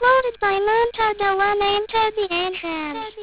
Uploaded by Montada One Enter the Entrance.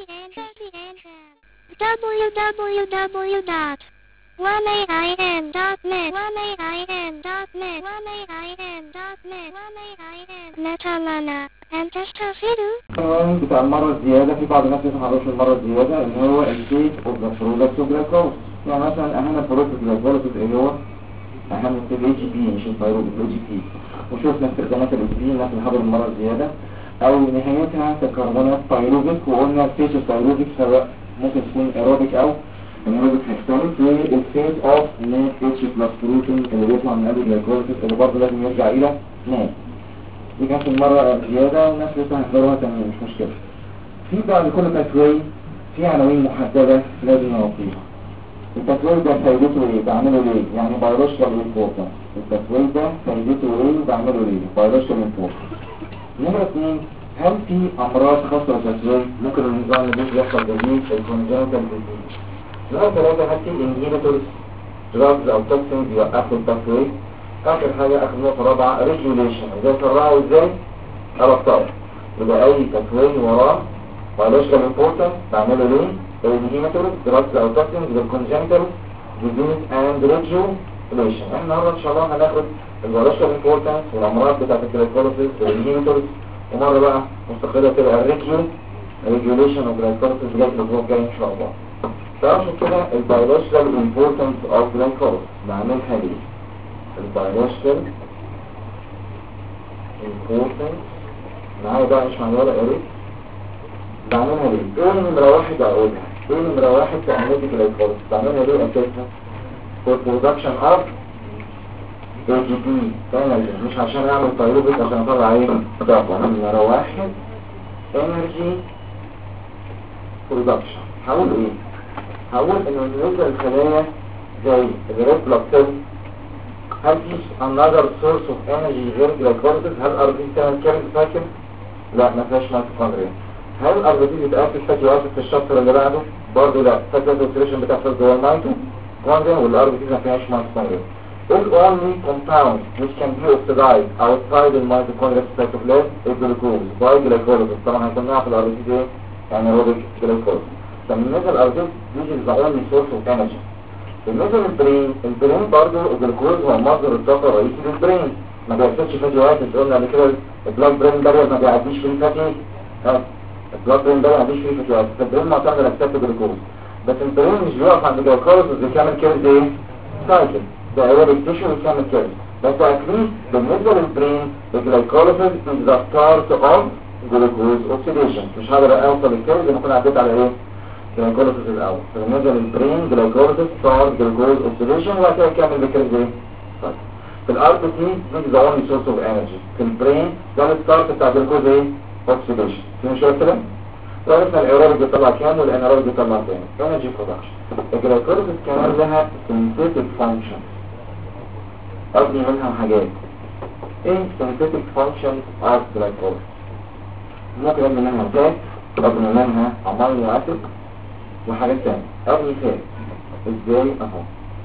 www.1ain.net Netalana and Testafidu. بتاع المرة الزيادة في بعض الناس يتحرش المرة الزيادة اللي هو الكيس اوف ذا برودكت اوف جلايكوز. يعني مثلا اهم برودكت جلايكوز ايه هو؟ اهم الاي جي بي مش الثايرويد الاي جي بي. وشوفنا استخدامات الانسولين الناس اللي حضروا المرة الزيادة او نهايتها كربونات ثايرويدك، وقلنا الفيس الثايرويدك سواء ممكن تكون ايروبيك او انيروبيك هيستوليك، والفيس اوف نات اتش بلس بروتين اللي بيطلع من قلب الجلايكوز اللي برضه لازم يرجع الى نات. دي كانت المرة زيادة والناس لسه هيحضروها تاني مش مشكلة. في بعد كل تسوي في عناوين محددة لازم نوصيها. التسوي ده فايدته ايه؟ بعمله ليه؟ يعني بيولوجيكال امبورتنس. التسوي ده فايدته ايه وبعمله ليه؟ بيولوجيكال امبورتنس. نمرة 2، هل في امراض خاصة بالتسوي ممكن النظام الجسدي يحصل جديد الكونجنتال ديزيز؟ نمرة 3، هل في انهيبيتورز دراجز او توكسينز يوقفوا التسوي؟ اخر حاجة اخر نقطة رابعة ريجوليشن، ازاي اسرعه وازاي ابطئه. يبقى اي تسوي وراه بيولوجيكال امبورتنس بعمله ليه؟ الانهيبيتورز دراجز او توكسينز للكونجنتال ديزيز اند ريجوليشن. احنا النهارده ان شاء الله هناخد البيولوجيكال امبورتنس والامراض بتاعت الجلايكوليسيس والانهيبيتورز، ومرة بقى مستقلة تبقى الريجوليشن والجلايكوليسيس جاي الاسبوع الجاي ان شاء الله. تعرفوا كده البيولوجيكال امبورتنس اوف جلايكوليسيس بعملها ليه؟ البيولوجيكال امبورتنس معايا بقى مش معايا ولا قريت بعملها ليه؟ ايه نمرة واحد اقولها؟ ايه نمرة واحد في عملية الجلايكوليسيس بعملها ليه اساسها؟ for production of ATP energy، مش عشان اعمل ثايرويد عشان اطلع ايه طاقة. نمرة واحد energy production. هقول ايه؟ هقول انه بالنسبة للخلايا زي الريد بلاد سيل هل في another source of energy غير جلايكوليسيس؟ هل ار بي تعمل كارنج سايكل؟ لا ما فيهاش ميتوكوندريا. هل ار بي بتأكل فاتي اسيد في الشابتر اللي بعده؟ برضه لا. فاتي اسيد بتحصل جوه الميتوكوندريا والار بي ما فيهاش ميتوكوندريا. If only compound which can be oxidized outside the mitochondrial cytoplasm is glucose by glycolysis. طبعا هنسميها في الار بي ايه؟ anaerobic glycolysis. فبالنسبة للار بي this is the only source of energy. بالنسبة للبرين، البرين برضه الجلوكوز هو مصدر الطاقة الرئيسي للبرين. ما بيحصلش فاتي اسيد، قلنا قبل كده البلاد برين بارير ما بيعديش فيه الفاتي البلاد برين بارير ما بيعديش فيه الفاتي اسيد، فالبرين معتمد على اكتساب الجلوكوز. بس البرين مش بيقف عند الجلوكوز بيكمل كيرز ايه؟ سايكل ده ايروبيك تيشو بيكمل كيرز. بس اتليست بالنسبة للبرين الجلايكوليسيس is the start of glucose oxidation. مش هقدر اوصل الكيرز لما اكون عديت على ايه؟ جلايكوليسيس الاول. فبالنسبه للبرين جلايكوليسيس ستارت جلوكوز اوكسيديشن وبعد كده يكمل بكيرز ايه؟ طيب في الار بي سي دي ذا اونلي سورس اوف انرجي. في البرين ده الستارت بتاع جلوكوز ايه؟ اوكسيديشن. في مشكله كده؟ عرفنا الايروبيك بيطلع كام والانيروبيك بيطلع كام. انرجي برودكشن. الجلايكوليسيس كمان لها سينثيتيك فانكشن ابني منها حاجات. ايه سينثيتيك فانكشن اوف جلايكوليسيس؟ ممكن ابني منها فات، ابني منها امينو اسيد وحاجات تانية. ابني فات ازاي؟ اهو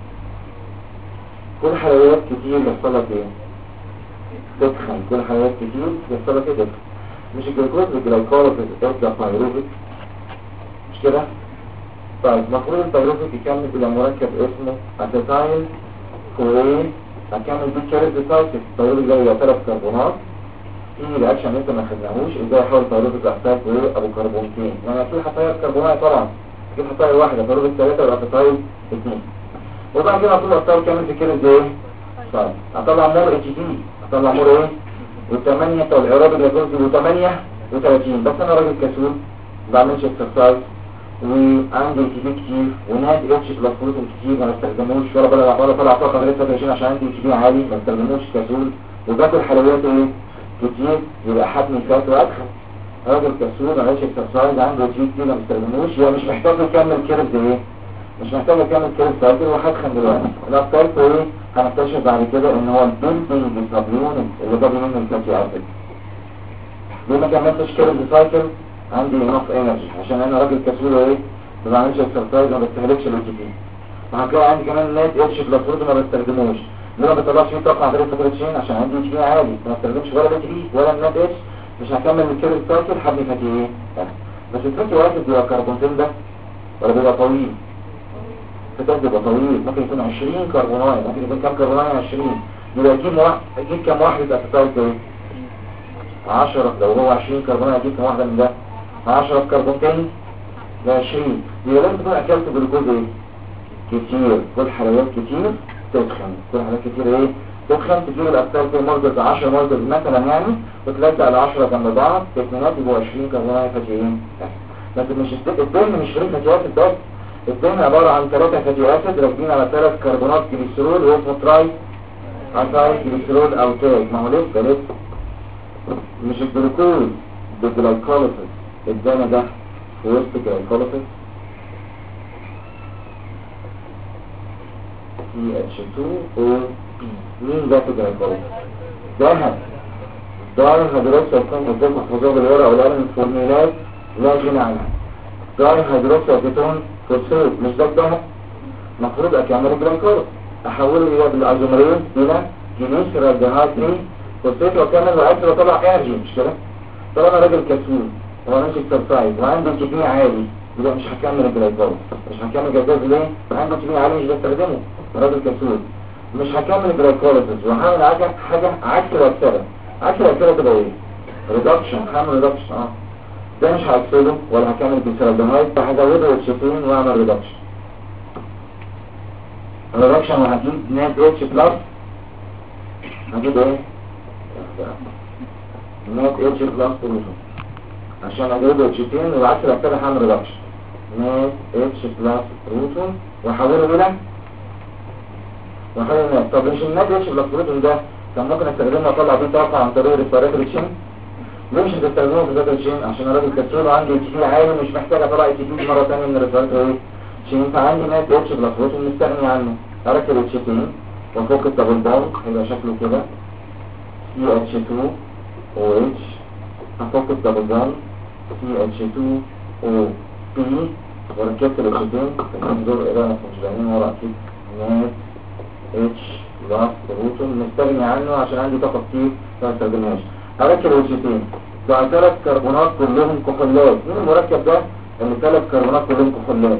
كل حلويات كتير يحصل لك ايه؟ تدخن. كل حلويات كتير يحصل لك ايه؟ تدخن. مش الجلوكوز بالجلايكوليسيس ارجع ثايروبيك مش كده؟ طيب المفروض الثايروبيك يكمل الى مركب اسمه اسيتايل كوين هكمل بيه كاريز سايكل. الثايروبيك ده يبقى 3 كربونات في رياكشن انت ما خدناهوش. ازاي احول ثايروبيك اسيتايل كوين ابو كربونتين؟ يعني في حصاير كربونات طبعا في حصاير واحده ثايروبيك 3 يبقى اسيتايل 2. وبعد كده هطلع الثايروبيك كامل في كاريز ايه؟ طيب هطلع مور اتش دي هطلع مور ايه؟ و8 بتوع الايروبيك جلوكوز و38. بس انا راجل كسول ما بعملش اكسرسايز وعندي اتش دي كتير وناد اتش بلس بروتين كتير ما بستخدموش ولا طلع طاقه غير 23 عشان عندي اتش دي عالي ما بستخدموش كسول وباكل حلويات ايه؟ كتير يبقى حجمي فات وادخل. راجل كسول ما عملش اكسرسايز عنده اتش دي كتير ما بستخدموش يبقى مش محتاج يكمل كيرز ايه؟ مش محتاج اكمل كيرز سايكل وهدخن دلوقتي. الافتايل ايه؟ هنكتشف بعد كده ان هو البيلدينج سب يونت اللي جاب منه الفاتي اسيد. ليه ما كملتش كيرز سايكل؟ عندي انف انرجي عشان انا راجل كسول ايه؟ ما بعملش اكسرسايز ما بستهلكش الاتش دي. وهتلاقي عندي كمان نات اتش بلس بروتين ما بستخدموش. ليه ما بطلعش فيه طاقه عن طريق البروتين؟ عشان عندي اتش دي عالي ما بستخدمش ولا الاتش دي ولا النات اتش مش هكمل الكيرل سايكل هبني فاتي ايه؟ بس الفاتي اسيد بيبقى كربونتين بس ولا بيبقى طويل؟ الفاتي بيبقى طويل، ممكن يكون 20 كربونايه، ممكن يكون كام كربونايه؟ 20. يبقى اجيب كام واحده اسيتايل ايه؟ 10. لو هو 20 كربونايه اجيب كام واحده من ده؟ 10 في كربونتين ب 20. يبقى لازم تكون اكلت جلوكوز ايه؟ كتير. كل حلويات كتير تدخن، كل حلويات كتير ايه؟ تدخن. تجيب الاسيتايل في مولدز 10 مولدز مثلا يعني، وتلزق ال 10 جنب بعض، الاثنينات يبقوا 20 كربونايه فاتيين. بس مش الدهن مش فريق فاتي اسيد بس، الدهن عباره عن 3 فاتي اسيد راكبين على 3 كربونات جليسرول واسمه تراي اسايل جليسرول او تاج. ما هو لسه مش الجلوكوز بالجلايكوليسيس، الدهن ده في وسط الجلايكوليسيس CH2OP. مين ده في الجلايكوليسيس؟ دهن. داين هيدروكسيد يكون قدامكم حفظوها بالورقه والقلم، الفورميلات لا غنى عنها. داين هيدروكسيد كيتون فوسفات، مش ده الدهن؟ المفروض اكمل الجلايكوليسيس، احوله الى بالايزومريز الى جليسيرالديهايد 3 فوسفات، واكمل وعايز اطلع انرجي. مش كده؟ طالما انا راجل كسول هو ماشي اكسرسايز وعندي كميه عالي، يبقى مش هكمل الجلايكوليسيس. مش هكمل الجلايكوليسيس ليه؟ عندي كميه عاليه مش بستخدمه، راجل كسول. مش هكمل الجلايكوليسيس وهعمل حاجه عكس الوكسله. عكس الوكسله تبقى ايه؟ ريدكشن. هعمل ريدكشن. ده مش هكسله ولا هكمل بالسيرالديهايد، فهزوده اكسجين واعمل ريدكشن. الريدكشن وهجيب نات اتش بلس، هجيب ايه؟ نات اتش بلس بروتون عشان اجيبه اكسجين، وعكس الوكسله هعمل ريدكشن. نات اتش بلس بروتون واحوله الى نات. طب مش النات اتش بلس بروتون ده كان ممكن استخدمه اطلع بيه طاقه عن طريق الريسبيراتوري تشين؟ ليه مش هتستخدمه في الريسبيراتوري تشين؟ عشان الراجل كسول وعندي اي تي بي عالي مش محتاج اطلع اي تي بي مره ثانيه من الريسبيراتوري تشين. فعندي نات اتش بلس بروتون مستغني عنه. اركب اتش 2 وافك الدبل بوند، هيبقى شكله كده CH2OH. افك الدبل بوند CH2OP وركبت الاكسجين. الانظر الى مش باينين ورا اكيد. نات اتش بلس بروتون مستغني عنه عشان عندي طاقه كتير ما استخدمهاش. هركب الاكسجين ده 3 كربونات كلهم كحولات. مين المركب ده اللي 3 كربونات كلهم كحولات؟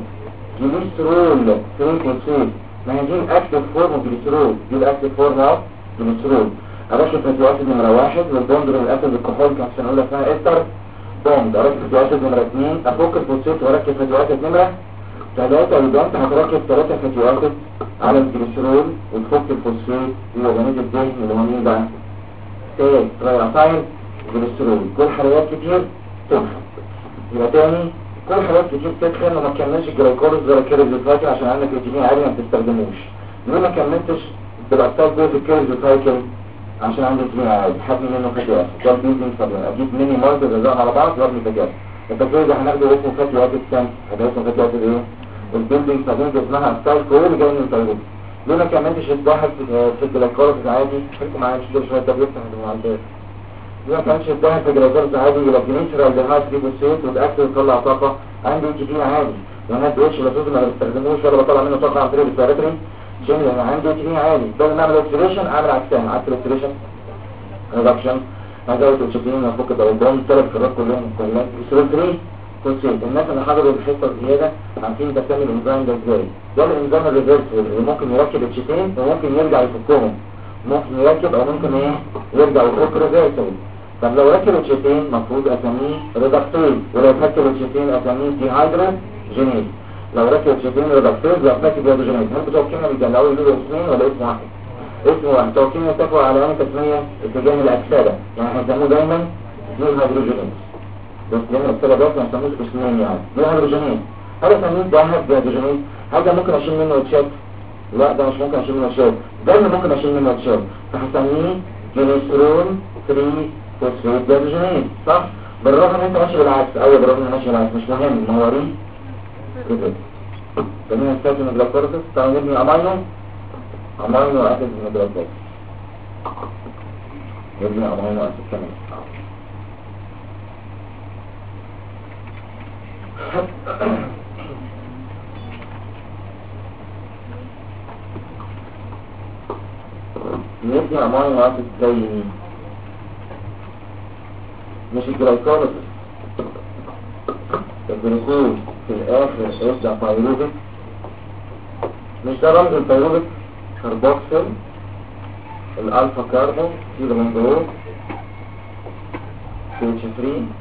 جليسرول 3 فوسفات. ما هي دي الاكتف فورم اوف جليسرول، دي الاكتف فورم اوف جليسرول. اركب فاتي اسيد نمره 1 والبوند من الاسيد الكحول كان عشان اقول لك اسمها استر بوند. اركب فاتي اسيد نمره 2 افك الفوسفات واركب فاتي اسيد نمره 3. يبقى انت هتركب 3 فاتي اسيد على الجليسرول وتفك الفوسفات ويبقى الدهن اللي هو مين بقى؟ تاج تراي اسايل جليسرول. كل حلويات كتير تدخن. يبقى تاني كل حلويات كتير تدخن وما تكملش الجلايكوليز ولا الكيرلز عشان عندك اتنين عالي ما بتستخدموش. ليه ما كملتش بالابطال جوه الكيرلز عشان عندي اتنين عالي حبني منه فاتي اسيد. ده البيزنس طبعا اجيب ميني ماركت الرزاق على بعض وابني تجارب. التكوين ده هناخده اسمه فاتي اسيد ثاني. هذا اسمه فاتي اسيد ايه؟ البيلدينج سابينج اسمها ستايل كول جاي من التجربه. ليه ما كملتش الواحد في الجلايكوليز عادي؟ خليكم معايا مش كده شويه ده بيفتح المعالجات. ليه ما كانش الواحد في الجلايكوليز عادي؟ يبقى جليسيرالديهايد فوسفات وتاكل وتطلع طاقه. عندي كتير عادي وانا اتش لازم ما بستخدموش ولا بطلع منه طاقه عن طريق الريسبيراتوري تشين. انا عندي كتير عادي بدل ما اعمل اوكسيديشن اعمل عكسها. عكس الاوكسيديشن ريدكشن. هزود اكسجين وافك الدبل 3 كرات كلهم كلهم جليسرول 3 فوسفات. الناس اللي حضروا الحصه الزياده عارفين ده بتعمل الانزيم ده ازاي. ده الانزيم الريفرسبل اللي ممكن يركب اتشتين وممكن يرجع يفكهم. ممكن يركب او ممكن ايه يرجع يفك ريفرسبل. طب لو ركب اتشتين المفروض اسميه ريدكتيز، ولو ركب اتشتين اسميه ديهايدروجينيز. لو ركب اتشتين ريدكتيز لو ركب ديهايدروجينيز. هل بتوع الكيمياء بيجلعوا يقولوا اسمين ولا اسم واحد؟ اسم واحد. بتوع الكيمياء اتفقوا على ان تسميه اتجاه الاكسده، يعني هيسموه دايما ديهايدروجينيز. بس لما السبب بس ما يسموش اسمين يعني ديهايدروجينيز. هل اسميه ديهايدروجينيز؟ هل ده ممكن اشيل منه اتشات؟ لا ده مش ممكن اشيل منه اتشات. ده اللي ممكن اشيل منه اتشات، فهسميه جليسرول 3 فوسفات ديهايدروجينيز. صح؟ بالرغم ان انت ماشي بالعكس. اول بالرغم ان ماشي بالعكس مش مهم مواريث كده. خلينا نستخدم الجلايكوليسيس. تعالوا نبني امينو اسيد من الجلايكوليسيس. نبني امينو اسيد كمان. نبني امينو اسيد زي مين؟ ماشي جلايكوليسيس الجلوكوز في الاخر يبدأ بايروبيك. مش ده رمز البايروبيك؟ كاربوكسل الالفا كاربون سيرو من جوه CH3.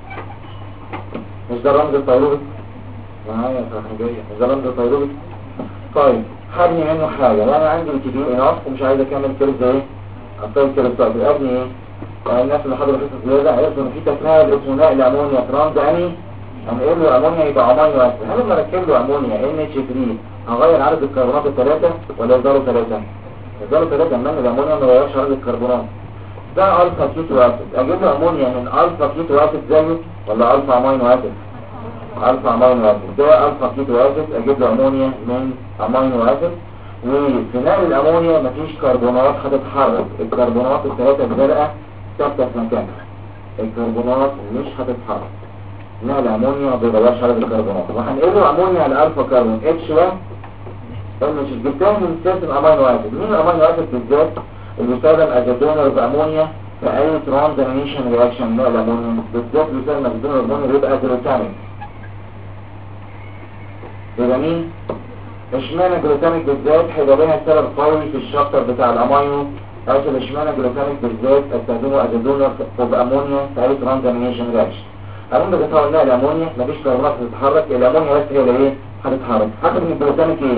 مش ده رمز البايروبيك؟ معايا يا صاحبية مش ده رمز البايروبيك؟ طيب هبني منه حاجة وانا عندي الكتين اناف ومش عايز اكمل كيرز ايه؟ ابطال كيرز طيب ابني ايه؟ يعني الناس اللي حضروا حصة زيادة عرفوا ان في تفاعل اسمه نقل امونيا ترانز اني هنقل له امونيا يبقى امونيا واحد. هل لما اركب له امونيا NH3 هغير عدد الكربونات الثلاثة ولا يفضلوا ثلاثة؟ يفضلوا ثلاثة. من الامونيا ما غيرش عدد الكربونات. ده الفا كيتو اسيد اجيب له امونيا من الفا كيتو اسيد زيه ولا الفا امينو اسيد؟ الفا امينو اسيد. ده الفا كيتو اسيد اجيب له امونيا من امينو اسيد. وفي نقل الامونيا مفيش كربونات هتتحرك. الكربونات الثلاثة الزرقاء ثابتة في مكانها. الكربونات مش هتتحرك. نقل امونيا ما بيغيرش عدد الكربونات. وهنقل له امونيا على الالفا كربون H1 مش جبتها من سيرة الامينو اسيد. مين الامينو اسيد بالذات اللي بيستخدم از دونر بامونيا في اي ترانزامينيشن رياكشن؟ نقل امونيا بالذات بيستخدم از دونر بامونيا بيبقى جلوتاميك. يبقى مين؟ اشمعنى جلوتاميك بالذات؟ هيبقى لها سبب قوي في الشابتر بتاع الامينو اسيد. اشمعنى جلوتاميك بالذات استخدمه از دونر بامونيا في اي ترانزامينيشن رياكشن؟ الامونيا بتاعه نقل امونيا مفيش كربونات هتتحرك. الامونيا بس هي اللي ايه؟ هتتحرك. هاخد من الجلوتاميك ايه؟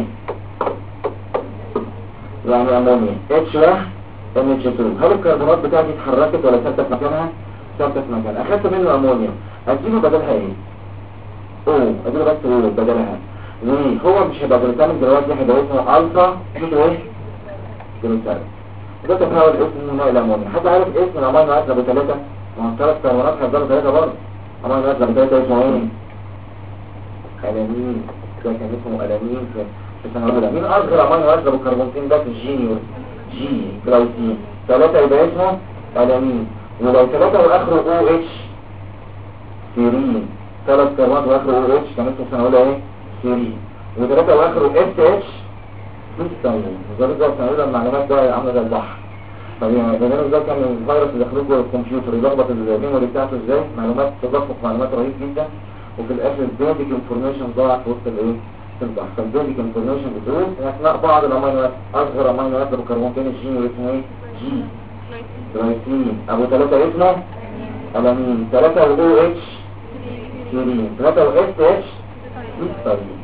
يعني امونيا H1 NH2. هل الكربونات بتاعتي اتحركت ولا ثابته في مكانها؟ ثابته في مكانها. اخدت منه امونيا اديله بدلها ايه؟ اديله بس بدلها. ليه؟ هو مش هيبقى جلوتاميك دلوقتي، هيبقى اسمه الفا كيتو ايه؟ جلوتاميك. ده تفاعل اسمه نقل امونيا. حد عارف اسم الامينو اسيد ابو ثلاثه؟ ما هو الثلاث كربونات هيفضلوا ثلاثه برضه. امينو اسيد ابو ثلاثه اسمه ايه؟ الانين. ده كان اسمه الانين في سنه اولى. مين اصغر امينو اسيد ابو كربونتين ده في الجينيور؟ جي جلايسين. ثلاثة يبقى اسمه ألانين. ولو ثلاثة وآخره OH سيرين. ثلاث كربونات وآخره OH كان اسمه سنة أولى ايه؟ سيرين. وثلاثة وآخره SH مستنين. وزارة ده سنة أولى المعلومات ده عاملة زي البحر. طب يعني ده كان الفيروس اللي دخلوه جوه الكمبيوتر يلخبط الميموري بتاعته ازاي؟ معلومات تدفق معلومات رهيب جدا. وفي الآخر البيزك انفورميشن ضاعت في وسط الايه؟ البحث. فالبيزك انفورميشن بتقول ان اثناء بعض الامينو اسيد اصغر امينو اسيد بكربونتين الجين اسمه ايه؟ جي جلايسين. ابو ثلاثة اسمه الانين. ثلاثة و OH سيرين. ثلاثة و SH مسترين.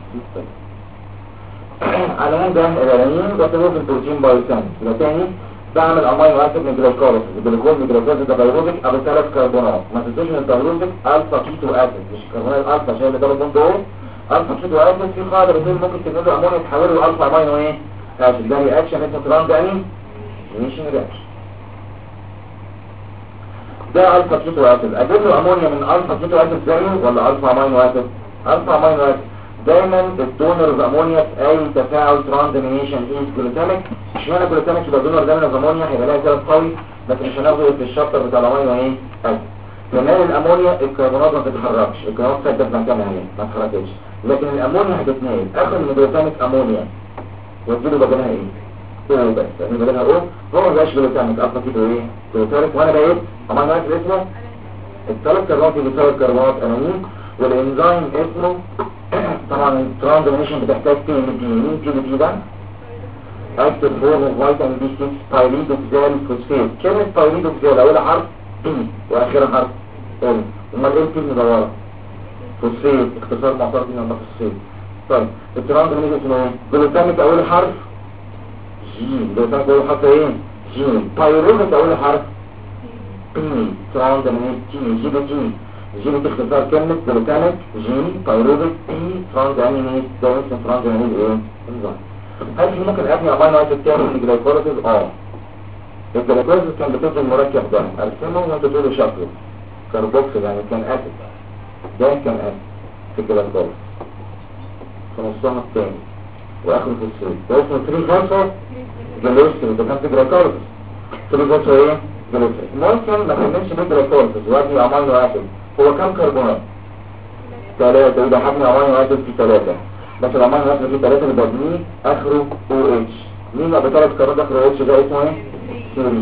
على هذا الالانين بسموه في البروتين بايوسان. يبقى تاني بعمل امينو اسيد من جلايكوليسيس. الجلوكوز من جلايكوليسيس ده بايروبيك ابو ثلاث كربونات. ما تنسوش ان البايروبيك الفا كيتو اسيد مش كربونات الالفا شايل ده بوند اهو. الفا كيتو اسيد في قاعده بتقول ممكن تنقل له امونيا تحوله لالفا امينو ايه؟ اسيد. ده رياكشن اسمه ترانزامينيشن رياكشن. ده الفا كيتو اسيد. اجيب له امونيا من الفا كيتو اسيد زيه ولا الفا امينو اسيد؟ الفا امينو اسيد. دايما الدونرز امونيا في اي تفاعل ترانزامينيشن از جلوتاميك. اشمعنى جلوتاميك يبقى دونر دايما امونيا؟ هيبقى لها سبب قوي لكن مش هناخده في الشابتر بتاع الامينو ايه؟ اسيد. كمان الامونيا الكربونات ما بتتحركش. الكربونات ثابته في مكانها اهي ما اتحركتش. لكن الامونيا هتتنقل. اخد من جلوتاميك امونيا واديله بدلها ايه؟ بس يعني بدلها هو ما بقاش جلوتاميك الفا كيتو ايه؟ جلوتاميك. وانا بقيت امينو اسيد اسمه الثلاث كربونات اللي بتساوي الكربونات انانين. والانزيم اسمه طبعا الترانزامينيشن بتحتاج تي ام دي. مين تي ام دي ده؟ اكتف فورم اوف فيتامين بي 6 بايريدوكسال فوسفات. كلمه بايريدوكسال اولها حرف بي واخرها حرف ال. امال ايه الكلمه مدوره؟ فوسفات اختصار معترف من الفوسفات. طيب الترانزامينيشن اسمه ايه؟ جلوتاميك اول حرف جين. جلوتاميك اول حرف ايه؟ جين. بايريدوكسال اول حرف بي. ترانزامينيشن جي بي تي. جين باختصار كلمة جلوتاميك جين بايروبيك بي ترانزامينيز. ده اسمه ترانزامينيز ايه؟ انزيم. هل في ممكن ابني امينو اسيد تاني من الجلايكوليسيس؟ الجلايكوليسيس كان بتنزل المركب ده ارسمه وانت تقولوا شكله كاربوكسيل يعني كان اسيد. ده كان اسيد في الجلايكوليسيس في نصها الثاني واخره فوسفات. ده اسمه 3 فوسفو جلوسيل. ده كان في الجلايكوليسيس 3 فوسفو ايه؟ جلوسيل. ممكن ما كملش بالجلايكوليسيس وادي امينو اسيد. هو كم كربونات؟ 3. يبقى حجم امينو اسيد في 3. بس الامينو اسيد في 3 اللي ببنيه اخره OH. مين ابو 3 كربونات اخره OH ده اسمه ايه؟ سيرين.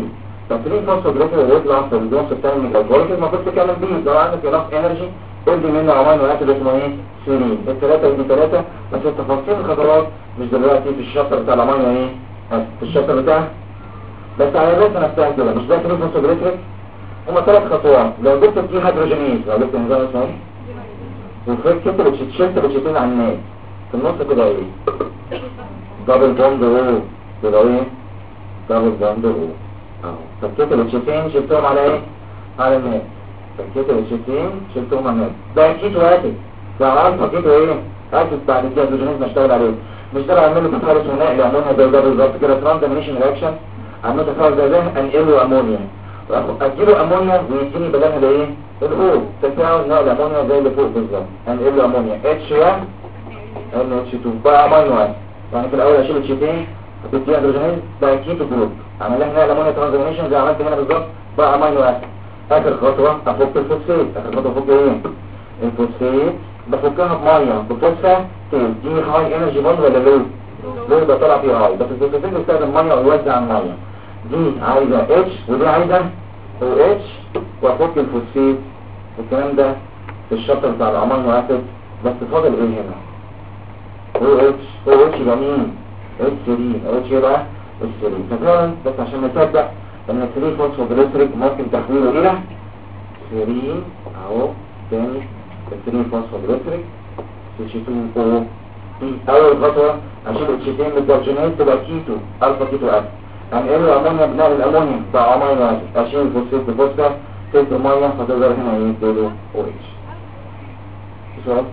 فالفري فوسفوجليسريك اللي يطلع في النص الثاني من الجلايكوليسيس المفروض تكمل بيه. لو عندك انف انرجي ادي منه امينو اسيد اسمه ايه؟ سيرين. الثلاثه ودي ثلاثه، بس التفاصيل الخطوات مش دلوقتي في الشابتر بتاع الامينو ايه؟ في الشابتر بتاع بس على الرسمه نفسها كده. مش ده فري فوسفوجليسريك؟ هما 3 خطوات. لو جبت دي هيدروجينيز، لو جبت نظام اسمه ايه؟ وفكت بتشيلت بتشيلتين على الناس في النص كده ايه؟ دبل بوند او كده ايه؟ دبل بوند او اهو. فكيت الاتشتين شلتهم على ايه؟ على الناس. فكيت الاتشتين شلتهم على الناس. ده اكيد واسد. فعمل فكيته ايه؟ اسد بعد كده الهيدروجينيز نشتغل عليه. مش ده بعمل له تفاعل اسمه نقل امونيا زي ده بالظبط كده ترانزامينيشن رياكشن. عملت تفاعل زي ده انقله امونيا. اديله امونيا ويديني بدلها بايه؟ الاو. تفاعل نقل امونيا زي اللي فوق بالظبط. انقله امونيا H1 NH2 بقى امينو اسيد. يعني في الاول اشيل اتشتين هتدي هيدروجينيز بقى كيتو جروب. عمل لها نقل امونيا ترانزامينيشن زي عملت هنا بالظبط بقى امينو اسيد. اخر خطوه افك الفوسفات. اخر خطوه افك ايه؟ الفوسفات. بفكها بميه بفوسفات دي هاي انرجي بوند ولا لو؟ لو ده طلع فيه هاي. بس الفوسفات بيستخدم ميه ويوزع الميه. دي عايزه اتش ودي عايزه او اتش وافك الفوسفات. الكلام ده في الشابتر بتاع الامينو اسيد. بس فاضل ايه هنا؟ او اتش جميل السيرين. او اتش يبقى السيرين. ففعلا بس عشان نصدق ان الفري فوسفوجليسريك ممكن تحويله الى سيرين اهو تاني. الفري فوسفوجليسريك H2O. اول خطوه اشيل اتشتين من الدرجينات تبقى كيتو الفا كيتو اسيد. هنقله امونيا بنقل الامونيا بقى امينو اسيد. اشيل الفوسفات بفوسفات تلت الميه فتقدر هنا يديله او اتش. سؤال؟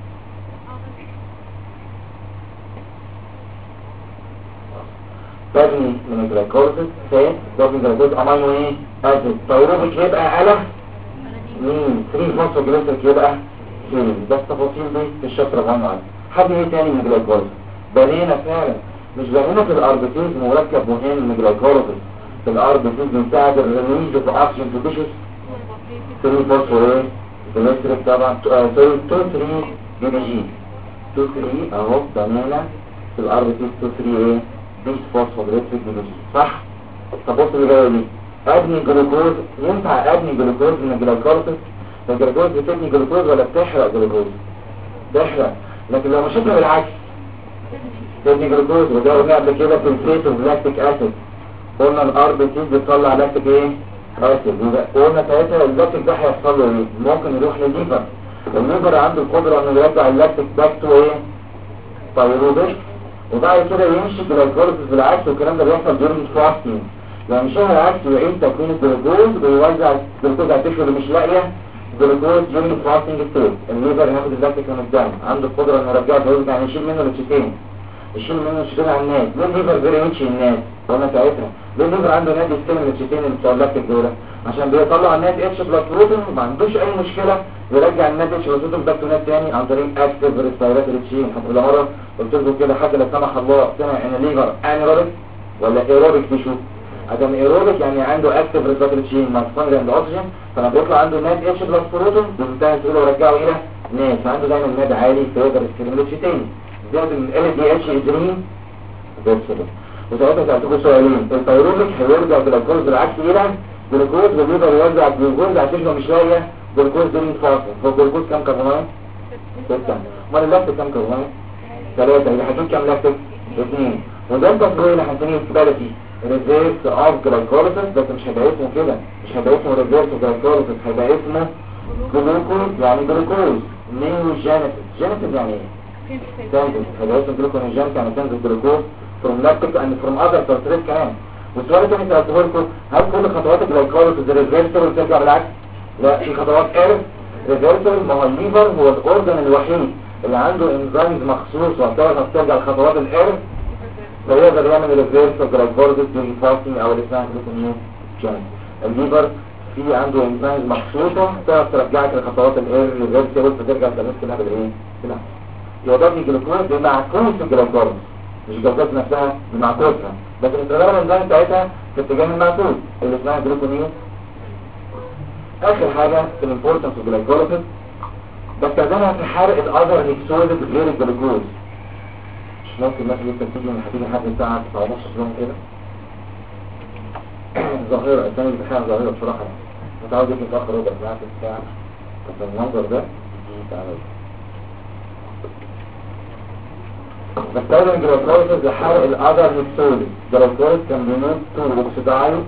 تبني من الجلايكوليسيس فات تبني جلايكوليسيس امينو ايه؟ اسيد. فيروبيك يبقى على مين؟ 3 فوسفوجليسريك يبقى سيرين. بس تفاصيل دي في الشابتر الامينو اسيد. حد ايه تاني من الجلايكوليسيس؟ بنينا فعلا مش بنينا في الاربيتيز مركب مهم من الجلايكوليسيس. في الاربيتيز بنساعد الريليز اوف اكسجين تو تيشوز 3 فوسفوريت جليسريك طبعا سوري 2 3 دي بي جي 2 3 اهو بنينا في الاربيتيز 2 3 ايه؟ بيس فوسفوجليسريك دي بي جي صح؟ طب بص اللي جايه دي ابني جلوكوز. ينفع ابني جلوكوز من الجلايكوليسيس؟ الجلوكوز بتبني جلوكوز ولا بتحرق جلوكوز؟ بتحرق. لكن لو مشيتها بالعكس تبني جلوكوز. وده قلنا قبل كده تنسيت لاكتيك اسيد. قلنا الار بي تي بتطلع لاكتيك ايه؟ اسيد. قلنا ساعتها اللاكتيك ده هيحصل له ايه؟ ممكن يروح للليفر. الليفر عنده القدره انه يرجع اللاكتيك باك تو ايه؟ بايروبيك. وبعد كده يمشي جلايكوليسيس بالعكس. والكلام ده بيحصل ديورنج فاستنج. لو مشيها العكس يعيد تكوين الجلوكوز ويوزع الجلوكوز على التشو اللي مش لاقيه جلوكوز ديورنج فاستنج ستيت. الليفر هياخد اللاكتيك من الدم. عنده القدره انه يرجعه جلوكوز يعني يشيل منه الاتشتين. يشيل منه الاتشتين على الناس. ليه الليفر فيري يمشي الناس؟ قلنا ساعتها ليه الليفر عنده ناس يستلم الاتشتين اللي بتوع اللاكتيك دول؟ عشان بيطلع الناس اتش بلس بروتين وما عندوش اي مشكله يرجع الناس اتش بلس بروتين باك تو ناس تاني عن طريق اكتيف ريسبيراتوري تشين. حتى مره قلت لكم كده حد لا سمح الله سمع ان الليفر انيروبيك ولا ايروبيك تشو. عشان ايروبيك يعني عنده اكتيف ريسبيراتوري تشين مع سبونج اند اوكسجين. فلما بيطلع عنده ناس اتش بلس بروتين بينتهي السؤال ويرجعه الى ناس عنده دايما ناد عالي فيقدر يستلم الاتشتين. زائد ال دي اتش ادرين ده كده. وساعتها سألتكم سؤالين. البيروبيك هيرجع بالجلوكوز بالعكس الى جلوكوز وبيقدر يوزع الجلوكوز عشان مش لاقيه جلوكوز دورين فاصل. هو الجلوكوز كام كربونات؟ 6. امال اللاكتيك كام كربونات؟ 3. يبقى هتجيب كام لاكتيك؟ 2. وده التصوير اللي هنسميه سباليتي ريفيرس اوف جلايكوليسيس. بس مش هيبقى اسمه كده. مش هيبقى اسمه ريفيرس جلايكوليسيس. هيبقى اسمه جلوكوز يعني جلوكوز نيوجينيسيس. جينيسيس يعني ايه؟ تنزل. هيبقى اسمه جلوكونيجينيسيس يعني تنزل جلوكوز from lactic and from other substrates كمان. والسؤال الثاني سألته لكم هل كل خطوات الجلايكوليسيس ريفيرسبل وترجع بالعكس؟ لا في خطوات ريفيرسبل. ما هو الليفر هو الاورجن الوحيد اللي عنده انزيمز مخصوص وهتقدر ترجع لخطوات الايرث فيقدر يعمل ريفيرسبل جلايكوليسيس دي فاستنج او اللي اسمها جلوكونيجينيسيس. الليفر في عنده انزيمز مخصوصه تقدر ترجعك لخطوات الايرث ريفيرسبل فترجع تنفس كلها بالايه؟ كده. يبقى ده الجلوكوز بمعكوس الجلايكوليسيس مش الجلوكوز نفسها بمعكوسها. بس الاستخدام الانزيم بتاعتها في اتجاه المعكوس اللي اسمها جلوكونيو. اخر حاجه في الامبورتنس اوف جلايكوليسيس بستخدمها في حرق الاذر هيكسويد غير الجلوكوز. مش ممكن الناس اللي بتيجي من هتيجي لحد الساعه 9:30 كده ظاهرة الثاني بتاعها ظاهرة بصراحة يعني متعود يمكن تأخر ربع ساعة في الساعة بس المنظر ده دي تعمل بستخدم جلايكوليسيس لحرق الأذر هيبسوليس. جلايكوليسيس can be used to oxidize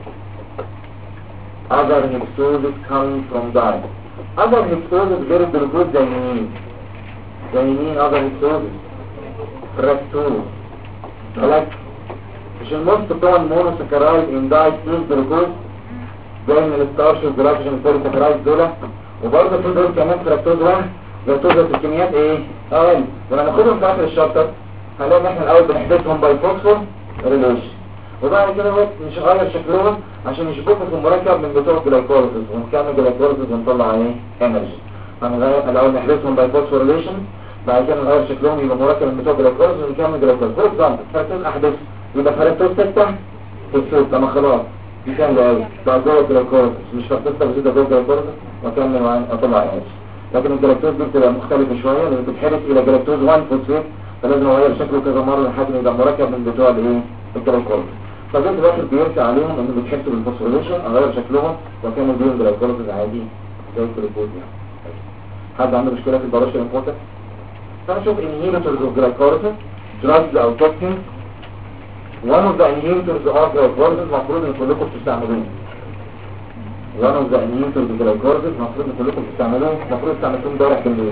other hexoses coming from diet. other hexoses غير الجلوكوز زي مين؟ زي مين other hexoses؟ فركتوز خلاك مش النص بتاع المونوسكرايد ان دايت فيه جلوكوز زي من الستارش والجلايكوجين والبوليسكرايد دول وبرضه في دول كمان فركتوز واحد فركتوز في الكميات ايه؟ اقل ولما ناخدهم في اخر الشابتر هنلاقي ان احنا الاول بنحدثهم باي فوسفور ريليشن وبعد كده نغير شكلهم عشان يشبكوا في المركب من بتوع الجلايكوليسيس ونكمل جلايكوليسيس ونطلع ايه؟ انرجي. هنغير الاول نحدثهم باي فوسفور ريليشن بعد كده نغير شكلهم يبقى مركب من بتوع الجلايكوليسيس ونكمل جلايكوليسيس. فور اكزامبل فركتوز احدث يبقى فركتوز 6 في الصوت لما خلاص دي سهله قوي بقى جوه الجلايكوليسيس مش فركتوز بسيطه جوه الجلايكوليسيس واكمل اطلع انرجي. لكن الجلاكتوز دي بتبقى مختلفة شوية لأن بتتحرك إلى جلاكتوز 1 فوسفيت فلازم أغير شكله كذا مرة لحد ما يبقى مركب من بتوع الإيه؟ الجلايكوليسيس. فجيت الواحد بيرسى عليهم إنه بيتحسوا بالفوسفوريليشن أغير شكلهم وأكمل بيهم جلايكوليسيس عادي زي الجلوكوز يعني. حد عنده مشكلة في الباراشة الانفوتر؟ فنشوف inhibitors of glycolysis drugs أو toxins. one of the inhibitors of glycolysis المفروض إن كلكم بتستعملوه. one of the inhibitors of glycolysis المفروض ان كلكم تستعملوه المفروض استعملتوه امبارح بالليل.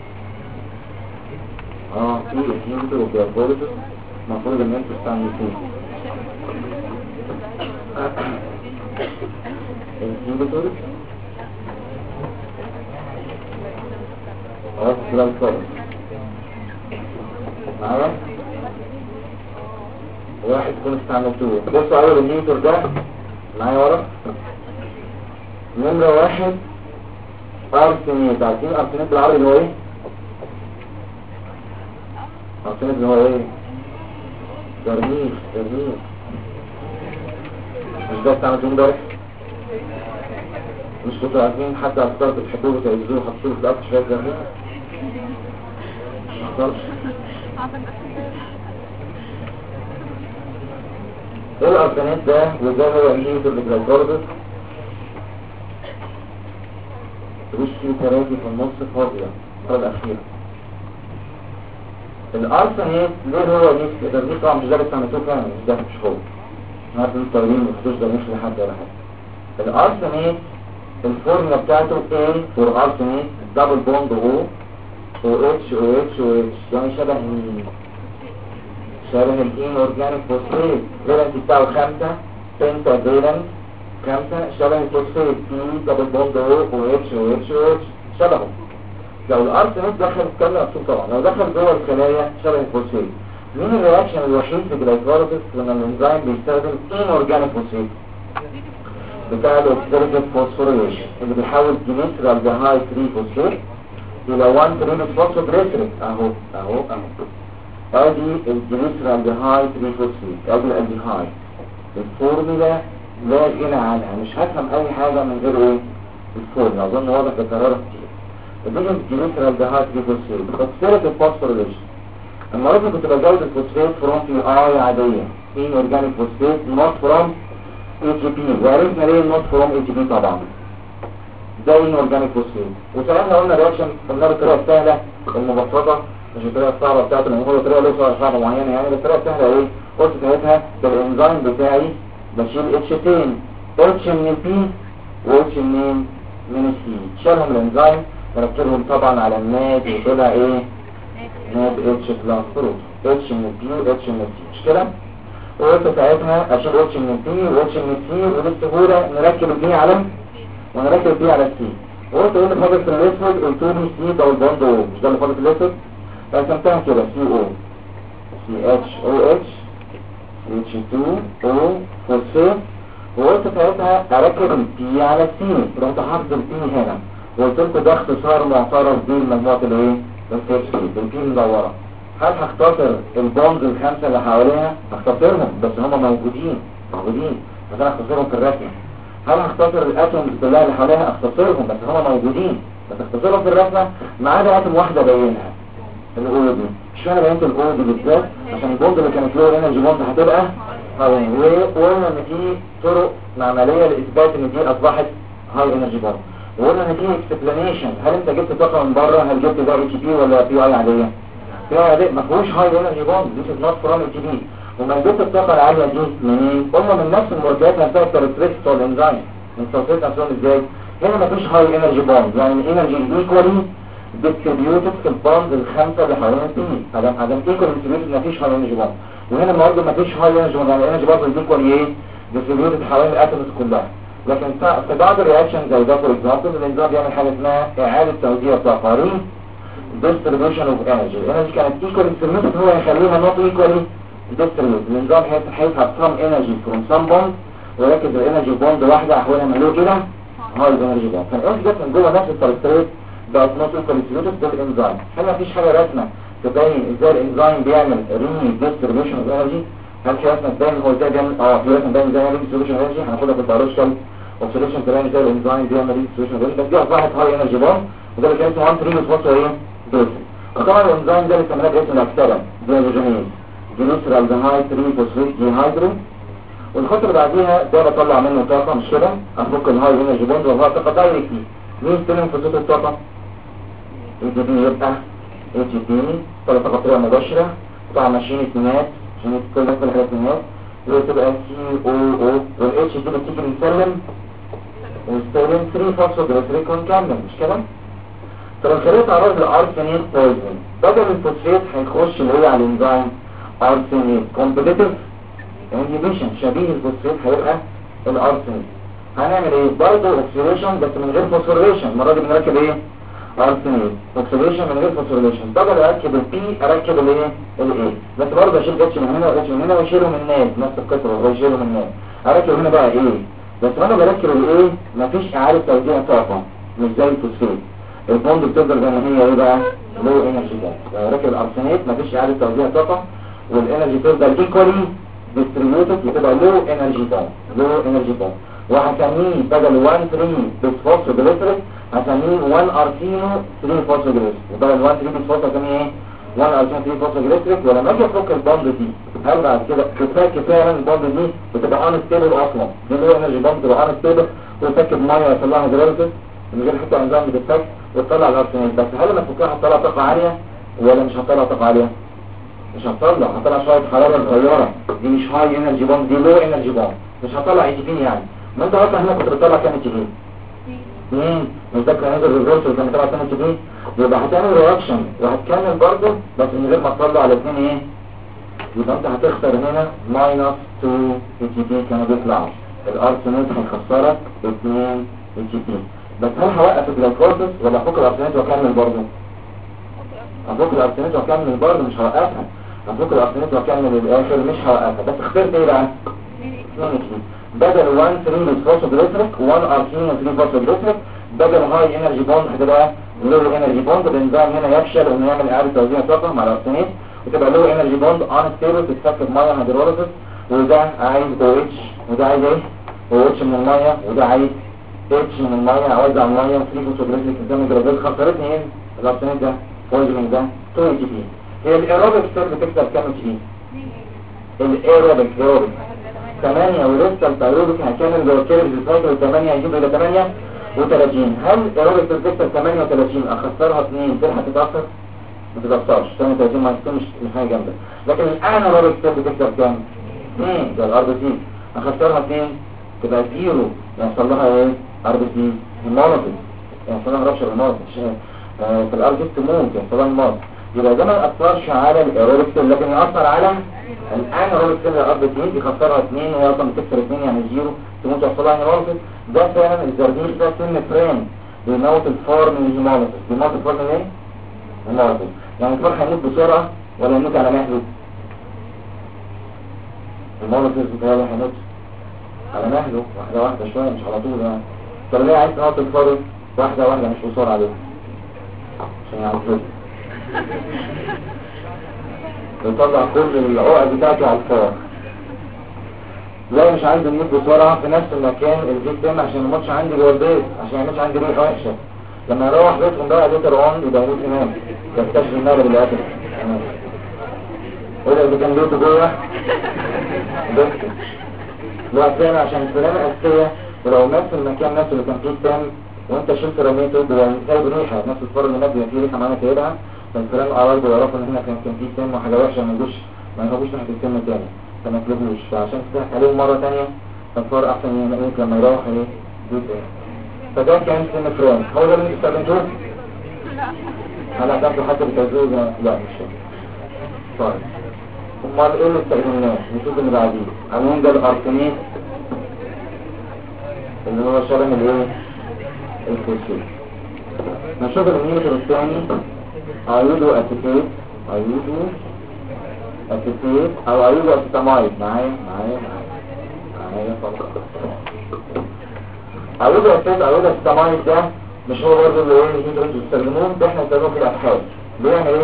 في inhibitor of glycolysis المفروض ان انتوا تستعملوه. inhibitor of glycolysis معايا واحد تكون استعملتوه. بصوا اول الانهيبيتور ده معايا ورا نمرة 1 ارسنيت. عارفين ارسنيت بالعربي اللي هو ايه؟ ارسنيت اللي هو ايه؟ جرنيخ مش ده استعملتوه امبارح؟ مش كنتوا عارفين حتى افكار بتحبوه وتعزوه وحطوه في الاكل شوية جرنيخ؟ مختارش؟ ايه الارسنيت ده وده هو انهيبيتور للجلايكوليسيس؟ وشي تراجي في النص فاضية المرة الأخيرة. الأرسنيت ليه هو نيس ده طبعا مش ده اللي استعملتوه كامل مش ده مش هو ما عارف الطيبين مفتوش ده مش لحد ولا حاجة. الأرسنيت الفورمولا بتاعته A فور أرسنيت دبل بوند O OH يعني شبه مين؟ شبه الإين أورجانيك فوسفيت فالنسي بتاعه 5 بنتا فالنس 5 شبه الفوسفيت P دبل بوند OH شبهه. لو الارسنيت دخل كان مكتوب طبعا لو دخل جوه الخلايا شبه الفوسفيت. مين الرياكشن الوحيد في الجلايكوليسيس لما الانزيم بيستخدم ان اورجانيك فوسفيت بتاع الاكسيديتيف فوسفوريليشن اللي بيحول جليسرال دهاي 3 فوسفيت الى 1 ترينس فوسفوجليسريك اهو ادي الجليسرال دهاي 3 فوسفيت ادي الالديهايد. الفورمولا لا غنى عنها مش هفهم اي حاجة من غير ايه الفورمولا اظن واضح بكررها كتير. الديجن جليسرال دهاي 3 فوسفيت بتكسرت الفوسفوريليشن. المرة كنت بزود الفوسفيت فروم في اي عادية ان اورجانيك فوسفيت نوت فروم اي تي بي وعرفنا ليه نوت فروم اي تي بي طبعا ده ان اورجانيك فوسفيت. وساعتها قلنا رياكشن قلنا بالطريقة السهلة المبسطة مش الطريقة الصعبة بتاعت المفروض الطريقة له صعبة معينة يعني الطريقة السهلة ايه قلت ساعتها الانزيم بتاعي بشيل اتشتين اتش من البي واتش من السي شالهم الانزيم وركبهم طبعا على الناد وطلع ايه ناد اتش بلس بروت اتش من البي واتش من السي مش كده. وقلت ساعتها اشيل اتش من البي واتش من السي وبالسهوله نركب البي على ونركب البي على السي. وقلت ايه اللي فاضل في الاسود قلت له سي دبل بوند او مش ده اللي فاضل في الاسود فرسمتها كده سي او سي اتش او اتش H2O فوسفات. وقلت ساعتها اركب البي على السي رحت حافظ البي هنا وقلت لكم ده اختصار معترف بيه لمجموعه الايه الفوسفات البي مدوره. هل هختصر البوند الخمسه اللي حواليها؟ هختصرهم بس هم موجودين بس انا هختصرهم في الرسمه. هل هختصر الاتومز كلها اللي حواليها؟ اختصرهم بس هم موجودين بس اختصرهم في الرسمه ما عدا اتوم واحده باينها الاولى دي اشمعنى بينت الاو دي بالذات؟ عشان البوند اللي كانت له انرجي بوند هتبقى هاي، وقلنا ان في طرق معمليه لاثبات ان دي اصبحت هاي انرجي بوند، وقلنا ان في اكسبلانيشن. هل انت جبت طاقه من بره؟ هل جبت ده اتش بي ولا بي اي عاديه؟ بي اي عاديه ما فيهوش هاي انرجي بوند، دي از نوت فروم اتش بي. وما جبت الطاقه العاليه دي منين؟ قلنا من نفس المركبات نفسها الكاركترستكس والانزيم. التوصيل نفسهم ازاي؟ هنا ما فيش هاي انرجي بوند، يعني الانرجي ايكوالي ديستريبيوتد في البوند الخمسه اللي حوالين البي. عدم ايكوالي ديستريبيوتد ما فيش هاي انرجي بوند. وهنا برضه ما فيش هاي انرجي بوند، يعني الانرجي بوند ايكوالي ايه؟ ديستريبيوتد حوالين الاتومز كلها. لكن في بعض الرياكشن زي ده فور اكزامبل الانزيم بيعمل حاجه اسمها اعاده توزيع طاقه، distribution of energy. الانرجي كانت equally distributed، هو يخليها not equally distributed. النظام هيسحب some energy from some bond ولكن الانرجي بوند واحده احولها من له كده هاي انرجي بوند. فالانرجي جت من جوه نفس السبستريت بقت not equally distributed بالانزيم. هل مفيش حاجه رسمه تبين ازاي الانزيم بيعمل redistribution of energy؟ هل في رسمه تبين هو ازاي بيعمل في رسمه تبين ازاي بيعمل redistribution of energy؟ هناخدها في البيولوجيكال اوبسيليشن تبين ازاي الانزيم بيعمل redistribution of energy. بس دي اصبحت هاي انرجي بوند وده اللي كان اسمه 1 3 فوسفور ايه؟ دوسن. وطبعا الانزيم ده بيسموه باسم الاكسده ديهيدروجينيز جليسرالدهايد 3 فوسفيت ديهايدرو. والخطوه اللي بعديها ده بطلع منه طاقه مش كده؟ افك الهاي انرجي بوند وهو طاقه دايركتلي. مين استلم خطوط الطاقه؟ اي دي بي يبقى اي جي بي طاقه قطريه مباشره. طبعا ماشيين اثنينات عشان كل الحاجات اثنينات وتبقى سي او او والاتش دي بتيجي بنسلم ونستخدم 3 فوسفوجليسريك ونكمل مش كده؟ طب الخلية تعرض لارسينيت بويزن، بدل الفوسفات هيخش اللي هي على الانزيم ارسينيت كومبيتيتيف انهيبيشن شبيه الفوسفات هيبقى الارسينيت. هنعمل ايه؟ برضه اوكسيديشن بس من غير فوسفوريليشن. المره دي بنركب ايه؟ ارسينيت. اوكسيديشن من غير فوسفوريليشن، بدل اركب البي اركب الايه؟ الايه. بس برضه اشيل اتش من هنا واتش من هنا واشيله من الناس نفس القصه واشيله من الناس. اركب هنا بقى ايه؟ بس وانا بركب الايه مفيش اعاده توزيع طاقه مش زي الفوسفات. البوند بتقدر زي ما هي ايه بقى؟ لو انرجي بوند. لو راكب الارسينيت مفيش اعاده توزيع طاقه والانرجي تفضل ايكوالي ديستريبيوتد وتبقى لو انرجي بوند. لو انرجي بوند وهسميه بدل 1 3 بيسفوسفوجليسريك هسميه 1 ارسينو 3 فوسفوجليسريك. وبدل 1 3 بيسفوسفو هسميه ايه؟ 1 ارسينو 3 فوسفوجليسريك. ولما اجي افك البوند دي هل بعد كده كفايه ان البوند دي بتبقى انستيبل اصلا؟ دي لو انرجي بوند بتبقى انستيبل وتركب ميه يحصل لها هيدروليسيس من غير حتى انزيم بتتفك وتطلع الارسينيت. بس هل لما تفكها هتطلع طاقه عاليه ولا مش هتطلع طاقه عاليه؟ مش هتطلع شويه حراره صغيره. دي مش هاي انرجي بوند، دي لو انرجي بوند. مش هتطلع اي تي بي يعني. ما انت اصلا هنا كنت بتطلع كام تي بي؟ مش ده كان نازل ريفرس كان بيطلع كام تي بي؟ يبقى هتعمل رياكشن وهتكمل برضه بس من غير ما تطلع على الاثنين ايه؟ يبقى انت هتخسر هنا ماينس 2 تي بي كانوا بيطلعوا. الارسينيت هيخسرك 2 تي بي. بس هل هوقف الجلايكوزيس ولا افك الارسينيت واكمل برضه؟ افك الارسينيت واكمل برضه مش هوقفها. افك الارسينيت واكمل للاخر مش هوقفها. بس اخترت ايه بقى؟ بدل 1 3 فوسفوجليسريك 1 ارسينو 3 فوسفوجليسريك بدل هاي انرجي بوند هتبقى لو انرجي بوند. الانزيم هنا يفشل انه يعمل اعاده توزيع طاقه مع الارسينيت وتبقى لو انرجي بوند ان ستيبل تتفك بميه هيدروليسيس. وده عايز او اتش وده عايز ايه؟ او اتش من الميه وده عايز اتش من الميه. اوزع الميه 3 فوسفوجليسريك قدام الجرافيل خسرتني ايه؟ الارسينيت ده بويزنينج ده 2 تي بي. هي الايروبيك سيل بتكسب كام تي بي؟ الايروبيك 8 ولسه البيروبيك هكمل جوه الكيرفز السايكل 8 هيجيب الى 38. هل الايروبيك بتكسب 38 اخسرها 2 تلحق تتاثر؟ ما تتاثرش. 38 ما مش حاجه جامده. لكن الان الايروبيك بتكسب كام؟ 2 زي الار بي سي اخسرها 2 تبقى 0 يحصل لها ايه؟ ار بي سي هيمولوجي يحصل لها رابشر هيمولوجي في الار بي سي تموت يحصل لها هيمولوجي. يبقى ده ما يأثرش على الايروبيك سيل لكن يأثر على الانيروبيك سيل الار بي سي بيخسرها 2 وهي اصلا بتكسر 2 يعني 0 تموت يحصل لها هيمولوجي. ده فعلا الزرديل ده سن فرين بيموت الفار من الهيمولوجي. بيموت الفار من ايه؟ هيمولوجي. يعني الفار هيموت بسرعه ولا يموت على مهله؟ الهيمولوجي بتاعه هيموت على مهله واحده واحده شويه مش على طول يعني. طب ليه عايز تموت الفار واحده واحده مش بسرعه ليه؟ عشان يعرفوا يطلع كل العقد بتاعته على الفار. لا مش عايز يموت بسرعه في نفس المكان الفيكتيم عشان ما يموتش عندي جوه البيت عشان ما يموتش عندي ريحه وحشه. لما يروح بيتهم بقى ليتر اون يبقى يموت هناك يكتشف النار اللي قتله. ولا اذا كان بيته جوه بس لا تاني عشان السلامة الأساسية. ولو نفس المكان نفسه اللي كان فيه التام وانت شلت رميته سايب ريحة نفس الفار اللي نبي فيه ريحة معانا كده، فالسلام قرروا يعرفوا ان هنا كان فيه تام وحاجة وحشة ما يجوش ناحية التام تاني فما تلبوش. فعشان تفتح عليهم مرة تانية فالفار أحسن ينقلك لما يروح ايه جزء ايه. فده كان سن فران. هو ده اللي استخدمتوه؟ هل هتاخدوا حتى بتوزيع؟ لا مش فاهم. طيب امال ايه اللي استخدمناه؟ نشوف اللي بعديه. قانون ده الارسنيت اللي هو شرم الايه؟ الفوسفات. نشوف الميتر الثاني ايودو اسيتيت او ايودو اسيتامايد. معايا فقط ايودو اسيتامايد ده مش هو برضه اللي ايه اللي انتوا بتستخدموه ده، احنا بنستخدمه في الابحاث. بيعمل ايه؟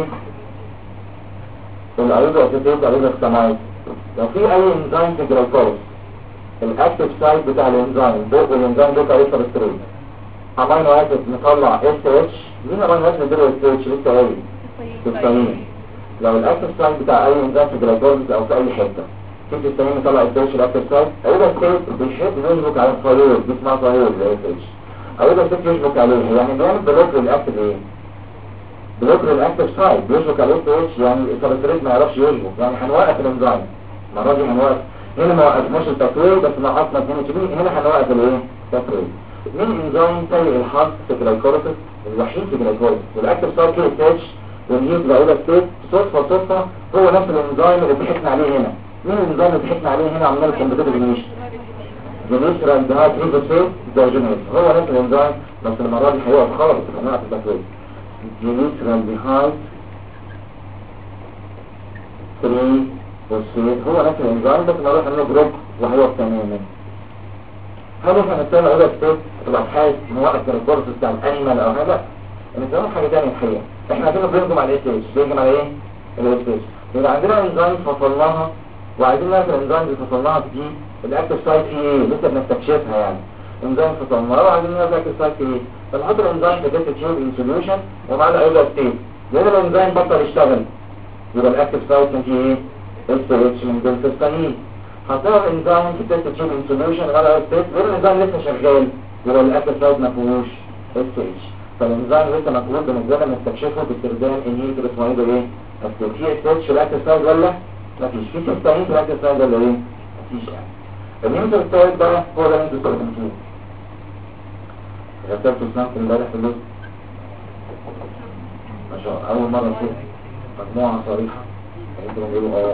الايودو اسيتامايد لو في اي انزيم في الجلايكوز الاكتف سايت بتاع الانزيم بوق الانزيم ده عليه سبستريت امينو اسيد نطلع اس اتش. مين امينو اسيد بيديله اس اتش؟ لسه قايل سيستامين. لو الاكتف سايت بتاع اي انزيم في الجلايكوز او في اي حته في سيستامين نطلع اس اتش الاكتف سايت. ايودو اسيد بيحب يشبك على الفايول دي اسمها فايول اس اتش. ايودو اسيد يشبك عليه يعني بيعمل بلوك للاكتف ايه؟ بلوك للاكتف سايت بيشبك على اس اتش يعني السبستريت ما يعرفش يشبك يعني هنوقف الانزيم. المره دي هنوقف. هنا ما وقفناش التكوين بس نقصنا 22. هنا هنوقف الايه؟ التكوين. مين انزيم سيء الحظ في الجلايكوليسيس الوحيد في الجلايكوليسيس والاكتف سايت كي اتش والنيوز لايولا ستيت صدفه هو نفس الانزيم اللي ضحكنا عليه هنا. مين الانزيم اللي ضحكنا عليه هنا عملنا الكومبيتيتيف جنيش جنيشرال دهايد ريفوسفيت دايجينيز هو نفس الانزيم بس المره دي هيقف خالص هنوقف التكوين. جنيشرال دهايد 3 والسيد هو نفس الانزيم بس نروح عنه جروب وهيقف تماما. هل احنا نستنى اولى ستيت الابحاث نوقف الكورس بتاع الانيمال او هذا؟ نستنى حاجه ثانيه الحقيقه. احنا عايزين بنهجم على الاس اتش. بنهجم على ايه؟ الاس اتش. يبقى عندنا انزيم فصلناها وعايزين نعرف الانزيم اللي فصلناها دي الاكتف سايت فيه ايه؟ لسه بنستكشفها يعني. انزيم فصلناها وعايزين نعرف الاكتف سايت فيه ايه؟ فنحط الانزيم في تيست تيوب ان سوليوشن ومعانا اولى ستيت. لان الانزيم بطل يشتغل يبقى الاكتف سايت كان فيه ايه؟ اس اتش من دول الثانيين. حطينا الانزيم في تيست تيوب ان سوليوشن على ستيت غير الانزيم لسه شغال يبقى الاكتف سايت ما فيهوش اس اتش. فالانزيم لسه مطلوب بالنسبه لنا نستكشفه باستخدام انهيبيتور اسمه ايه ده ايه؟ اصل في اس اتش في الاكتف سايت ولا مفيش؟ في سيستين في الاكتف سايت ولا ايه؟ مفيش يعني. الانهيبيتور الثالث بقى هو ده اللي انتوا استخدمتوه. غسلته سنانكم امبارح في الليل ما شاء الله اول مره اشوف مجموعه صريحه انتوا بتقولوا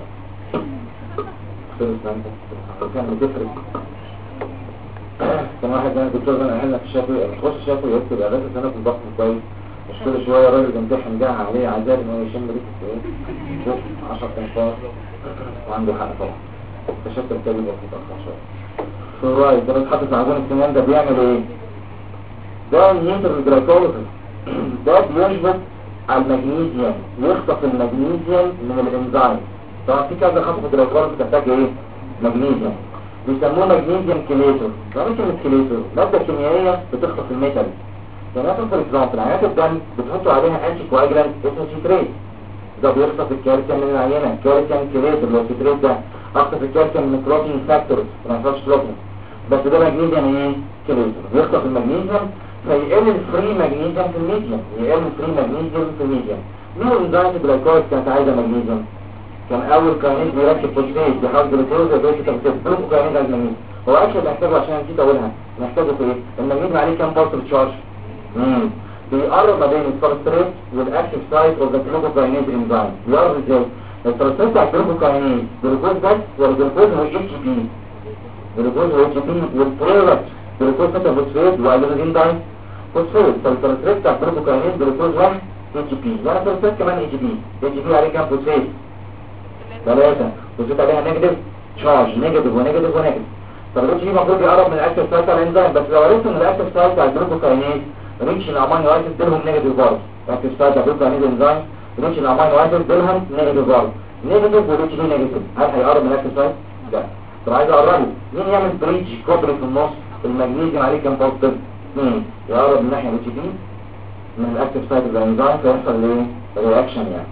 كان بتفرق. كان واحد من الدكتور ده قال لك الشافعي تخش الشافعي يكتب اجازه سنه في الضغط كويس مش كل شويه راجل بيمتحن جه عليه عذاب ان هو يشم ريحه ايه شوف 10 تنفار وعنده حق طبعا. اكتشفت الكلمه بسيطه اكتر شويه. فرايد ده بيتحط معجون السنان ده بيعمل ايه؟ ده النيوتر الجلايكوليسيس ده بيشبك على المغنيسيوم يخطف المغنيسيوم من الانزيم. طبعا في كذا خطوه الجلايكوليسيس بتحتاج ايه؟ مغنيسيوم بيسموه مغنيسيوم كيليتور. يعني كلمه كيليتور ماده كيميائيه بتخطف الميتال. يعني مثلا فور اكزامبل عينات الدم بتحطوا عليها انتي كواجلانت اسمه سيتريت ده بيخطف الكالسيوم من العينه. كالسيوم كيليتور لو السيتريت ده اخطف الكالسيوم من كلوتين فاكتور ما يحصلش كلوتين بس ده مغنيسيوم ايه؟ كيليتور بيخطف المغنيسيوم فيقل الفري مغنيسيوم في الميديم. يقل الفري مغنيسيوم في الميديم. مين الانزيم الجلايكوز كانت عايزه مغنيسيوم؟ كان اول كائنات بيركب فوسفات بيحط جلوكوز وبيركب فوسفات كائنات عايز مغنيسيوم. هو اكشن محتاجه عشان نسيت اقولها محتاجه في ايه؟ المغنيسيوم عليه كام بارتل تشارج؟ بيقرب ما بين السبستريت والاكتيف سايت اوف ذا جلوكوكاينيز انزيم. بيقرب ازاي؟ السبستريت بتاع الجلوكوكاينيز جلوكوز بس ولا جلوكوز هو اتش بي؟ جلوكوز هو اتش بي والبرودكت جلوكوز فتح فوسفات وهيدروجين داي فوسفات. فالسبستريت بتاع الجلوكوكاينيز جلوكوز 1 اتش بي يعني السبستريت كمان اتش بي. اتش بي عليه كام فوسفات؟ 3 فوسفات عليها نيجاتيف تشارج نيجاتيف ونيجاتيف ونيجاتيف. طب الاتش بي المفروض يقرب من الاكتيف سايت بتاع الانزيم بس لو عرفت ان الاكتيف سايت بتاع الجلوكوكاينيز ريتش الامينو اسيد ديلهم نيجاتيف بارز. الاكتيف سايت بتاع الجلوكوكاينيز انزيم ريتش الامينو اسيد ديلهم نيجاتيف بارز. نيجاتيف وريتش بي نيجاتيف هل هيقرب من الاكتيف سايت؟ لا. طب عايز اقربه مين يعمل بريدج كوبري في النص؟ المغنيسيوم عليه كام بوزيتيف؟ 2 يقرب من ناحيه الاتش بي من الاكتيف سايت بتاع الانزيم فيحصل ايه؟ رياكشن يعني.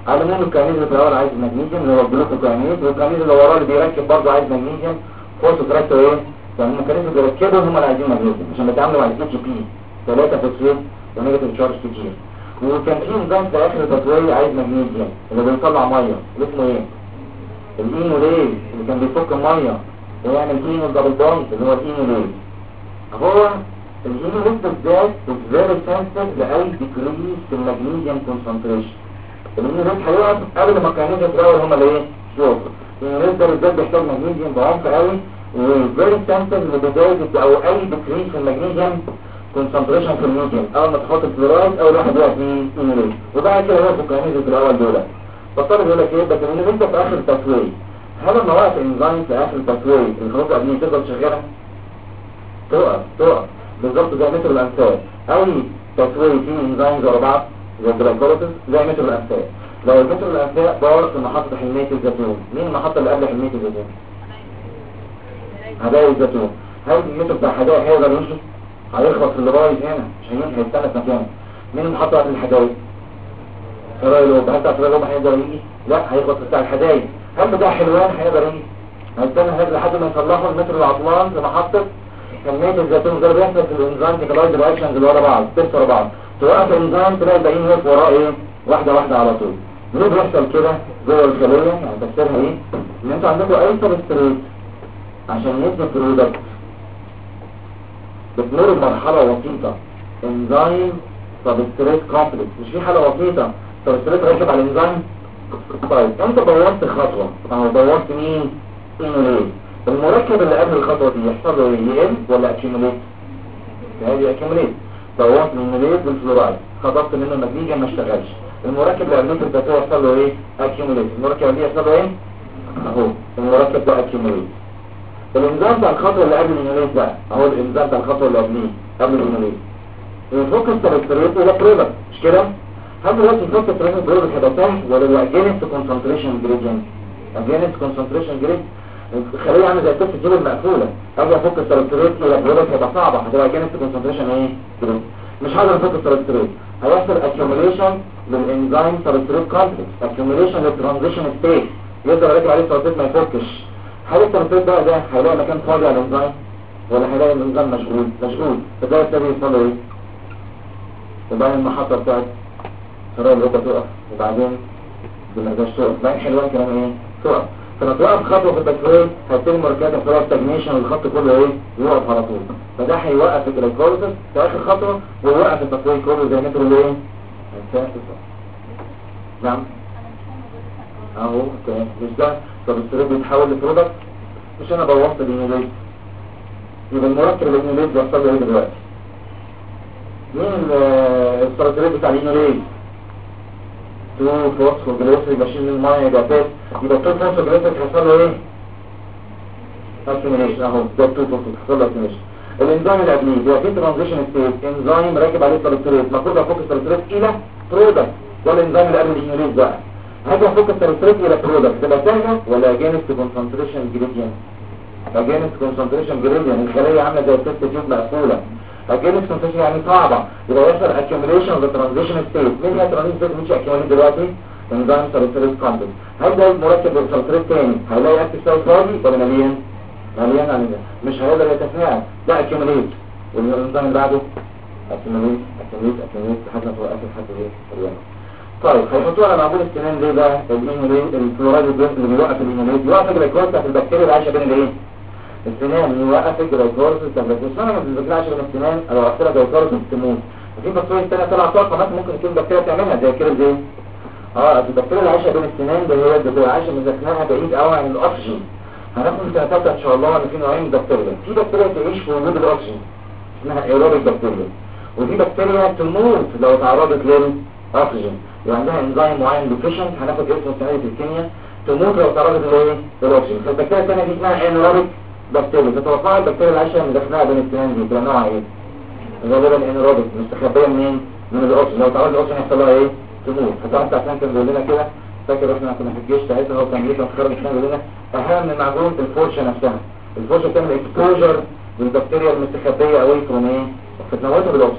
علمونا الكينيز اللي في الاول عايز مغنيسيوم اللي هو الجلوكوكينيز، والكينيز اللي وراه اللي بيركب برضه عايز مغنيسيوم، فوسفو تراكتو ايه؟ يعني الميكانيزم اللي بيركبوا هم اللي عايزين مغنيسيوم عشان بيتعاملوا مع الاتش بي 3 فوسفيت ونيجاتيف تشارج كتير. وكان في نظام في اخر التطوير عايز مغنيسيوم اللي بيطلع ميه اسمه ايه؟ الاينوليز اللي كان بيفك الميه ويعمل اينول دبل بوند اللي هو الاينوليز. هو الاينوليز بالذات is very sensitive لاي decrease في المغنيسيوم concentration. الاينوليز هيقف قبل ما الكينيز في الاول هم اللي ايه؟ يوقفوا. الاينوليز ده بالذات بيحتاج مغنيسيوم بعمق قوي وفيري سنسيتيف لبدايه او اي decrease في المغنيسيوم concentration في الميديوم. اول ما تحط الفلورايد اول واحد يقف مين؟ اينوليز، وبعد كده يقف الكينيز في الاول دول. فالطالب يقول لك ايه؟ بس ان انت في اخر التسويه هل لما وقف الانزيم في اخر التسويه الخطوه قبل تفضل شغاله؟ تقف بالظبط زي متر الامثال. اي تسويه فيه انزيمز ورا بعض زي الجلايكوليسيس زي متر الامثال. لو متر الامثال دار في محطه حمايه الزيتون، مين المحطه اللي قبل حمايه الزيتون؟ حدائق الزيتون. هل المتر بتاع حدائق هيقدر يمشي؟ هيخبط في اللي بايظ هنا مش هيمشي، هيستنى في مكانه. مين المحطه قبل الحدائق؟ سرايلوب. هل بتاع سرايلوب هيقدر يجي؟ لا، هيخبط في بتاع الحدائق. هل بتاع حلوان هيقدر يجي؟ هيستنى هناك لحد ما يصلحوا المتر العطلان في محطة كمية الزيتون. ده بيحصل في الانزيم تكلايز الاكشنز اللي ورا بعض تبص ورا بعض، توقف الانزيم تلاقي الباقيين واقف وراه ايه؟ واحدة واحدة على طول. ليه بيحصل كده جوه الخلية؟ يعني تفسيرها ايه؟ ان انتوا عندكم اي سبستريت عشان يثبت برودكت بتمر بمرحلة وسيطة انزيم سبستريت كومبلكس، مش في حالة وسيطة سبستريت راكب على الانزيم. طيب انت دورت خطوة او دورت مين؟ اينوليز. المركب اللي قبل الخطوة دي يحصل له ايه؟ يقل ولا اكيوميليت؟ هذه اكيوميليت. دورت الاينوليز بالفلورايد خطفت منه المغنيسيوم ما اشتغلش. المركب اللي قبل الزيتون يحصل له ايه؟ اكيوميليت. المركب اللي يحصل له ايه؟ اهو المركب ده اكيوميليت. الانزيم بتاع الخطوة اللي قبل الاينوليز بقى اهو الانزيم بتاع الخطوة اللي قبل الاينوليز يفك السبستريت الى برودكت، مش كده؟ هل دلوقتي الفك السبستريت برودكت هيبقى سهل ولا هو اجينست كونسنتريشن جريدينت؟ اجينست كونسنتريشن جريدينت. الخلية عامله زي التست تيوب المقفولة، اجي افك السبستريت الى برودكت هيبقى صعبة، هتبقى اجينست كونسنتريشن ايه؟ جريدينت. مش هقدر افك السبستريت، هيحصل اكيوميليشن للانزيم سبستريت كومبلكس، اكيوميليشن للترانزيشن ستيت يقدر يركب عليه السبستريت ما يفكش. هل السبستريت بقى ده هيلاقي مكان فاضي على الانزيم ولا هيلاقي الانزيم مشغول؟ فده يبتدي يحصل له ايه؟ وبعدين المحطة بتاعت سرايا الركبة تقف وبعدين بمرجاش تقف، بعدين حلوان كمان ايه؟ تقف. فلما توقف خطوة في التكوين هيبتدي مركات يحصلها ستاجنيشن والخط كله ايه؟ يوقف على طول. فده هيوقف الجلايكوليسيس في اخر خطوة ويوقف التكوين كله زي متر الايه؟ نعم اهو تمام. مش ده سبستريت بيتحول لبرودكت؟ مش انا بوظت الاينوليز؟ يبقى المركب الاينوليز بيحصل له ايه دلوقتي؟ مين السبستريت بتاع الاينوليز؟ 2 فوسفوجليسريد بشيل الميه يبقى فات، يبقى 2 فوسفوجليسريد هيحصل له ايه؟ اكيوميليشن اهو ده 2 فوسفوجليسريد هيحصل له اكيوميليشن. الانزيم اللي قبليه بيبقى فيه ترانزيشن ستيت، انزيم راكب عليه سبستريت المفروض افك السبستريت الى برودكت، ولا الانزيم اللي قبل الاينوليز بقى هاجي افك السبستريت الى برودكت تبقى سهله ولا اجينست كونسنتريشن جريدينت؟ اجينست كونسنتريشن جريدينت. الخليه عامله زي التست تيوب مقفوله، اجينست كونسنتريشن يعني صعبه، يبقى يحصل اكيوميليشن اوف ذا ترانزيشن ستيت. مين هي ترانزيشن ستيت مش اكيوميليت دلوقتي؟ انزيم سبستريت كومبلكس. هل ده مركب بالسبستريت تاني هيلاقي اكتف سايت فاضي ولا مليان؟ مليان على ده مش هيقدر يتفاعل، ده اكيوميليت. والانزيم اللي بعده اكيوميليت لحد ما توقف لحد ايه؟ اليوم. طيب هيحطوها على معمول السنان ليه بقى؟ الفلورايد اللي بيوقف الاينوليز يوقف الجلايكوليسيس بتاعت البكتيريا اللي عايشه بين الايه؟ السنان، يوقف الجلايكوليسيس بتاعت البكتيريا. السنان ما بتتذكرش بين السنان لو وقفت لها جلايكوليسيس تموت. وفي بكتيريا ثانيه طلع طاقه مثلا ممكن تكون بكتيريا تعملها زي كده زي البكتيريا اللي عايشه بين السنان ده هي بتبقى عايشه مذاكرها بعيد قوي عن الاكسجين. هناخد في سنه ثالثه ان شاء الله ان في نوعين من البكتيريا، في بكتيريا تعيش في وجود الاكسجين اسمها ايروبيك بكتيريا، وفي بكتيريا تموت لو تعرضت للاكسجين وعندها انزيم معين ديفيشنت هناخد اسمه السنه في الكيمياء تموت لو تعرضت للاكسجين. فالبكتيريا الثانيه دي اسمها انيروبيك بكتيريا. تتوقع البكتيريا اللي عايشه مدخلها بين السنان دي تبقى نوعها ايه؟ غالبا انيروبيك مستخبيه منين؟ من الاكسجين. لو تعرضت للاكسجين هيحصل لها ايه؟ تموت. فطبعا عشان كان بيقول لنا كده، فاكر احنا كنا في الجيش ساعتها هو كان بيطلع خارج السنه بيقول لنا اهم من معجون الفرشه نفسها. الفرشه بتعمل اكسبوجر للبكتيريا المستخبيه اواي فروم ايه؟ فتنوتها بالاكسجين.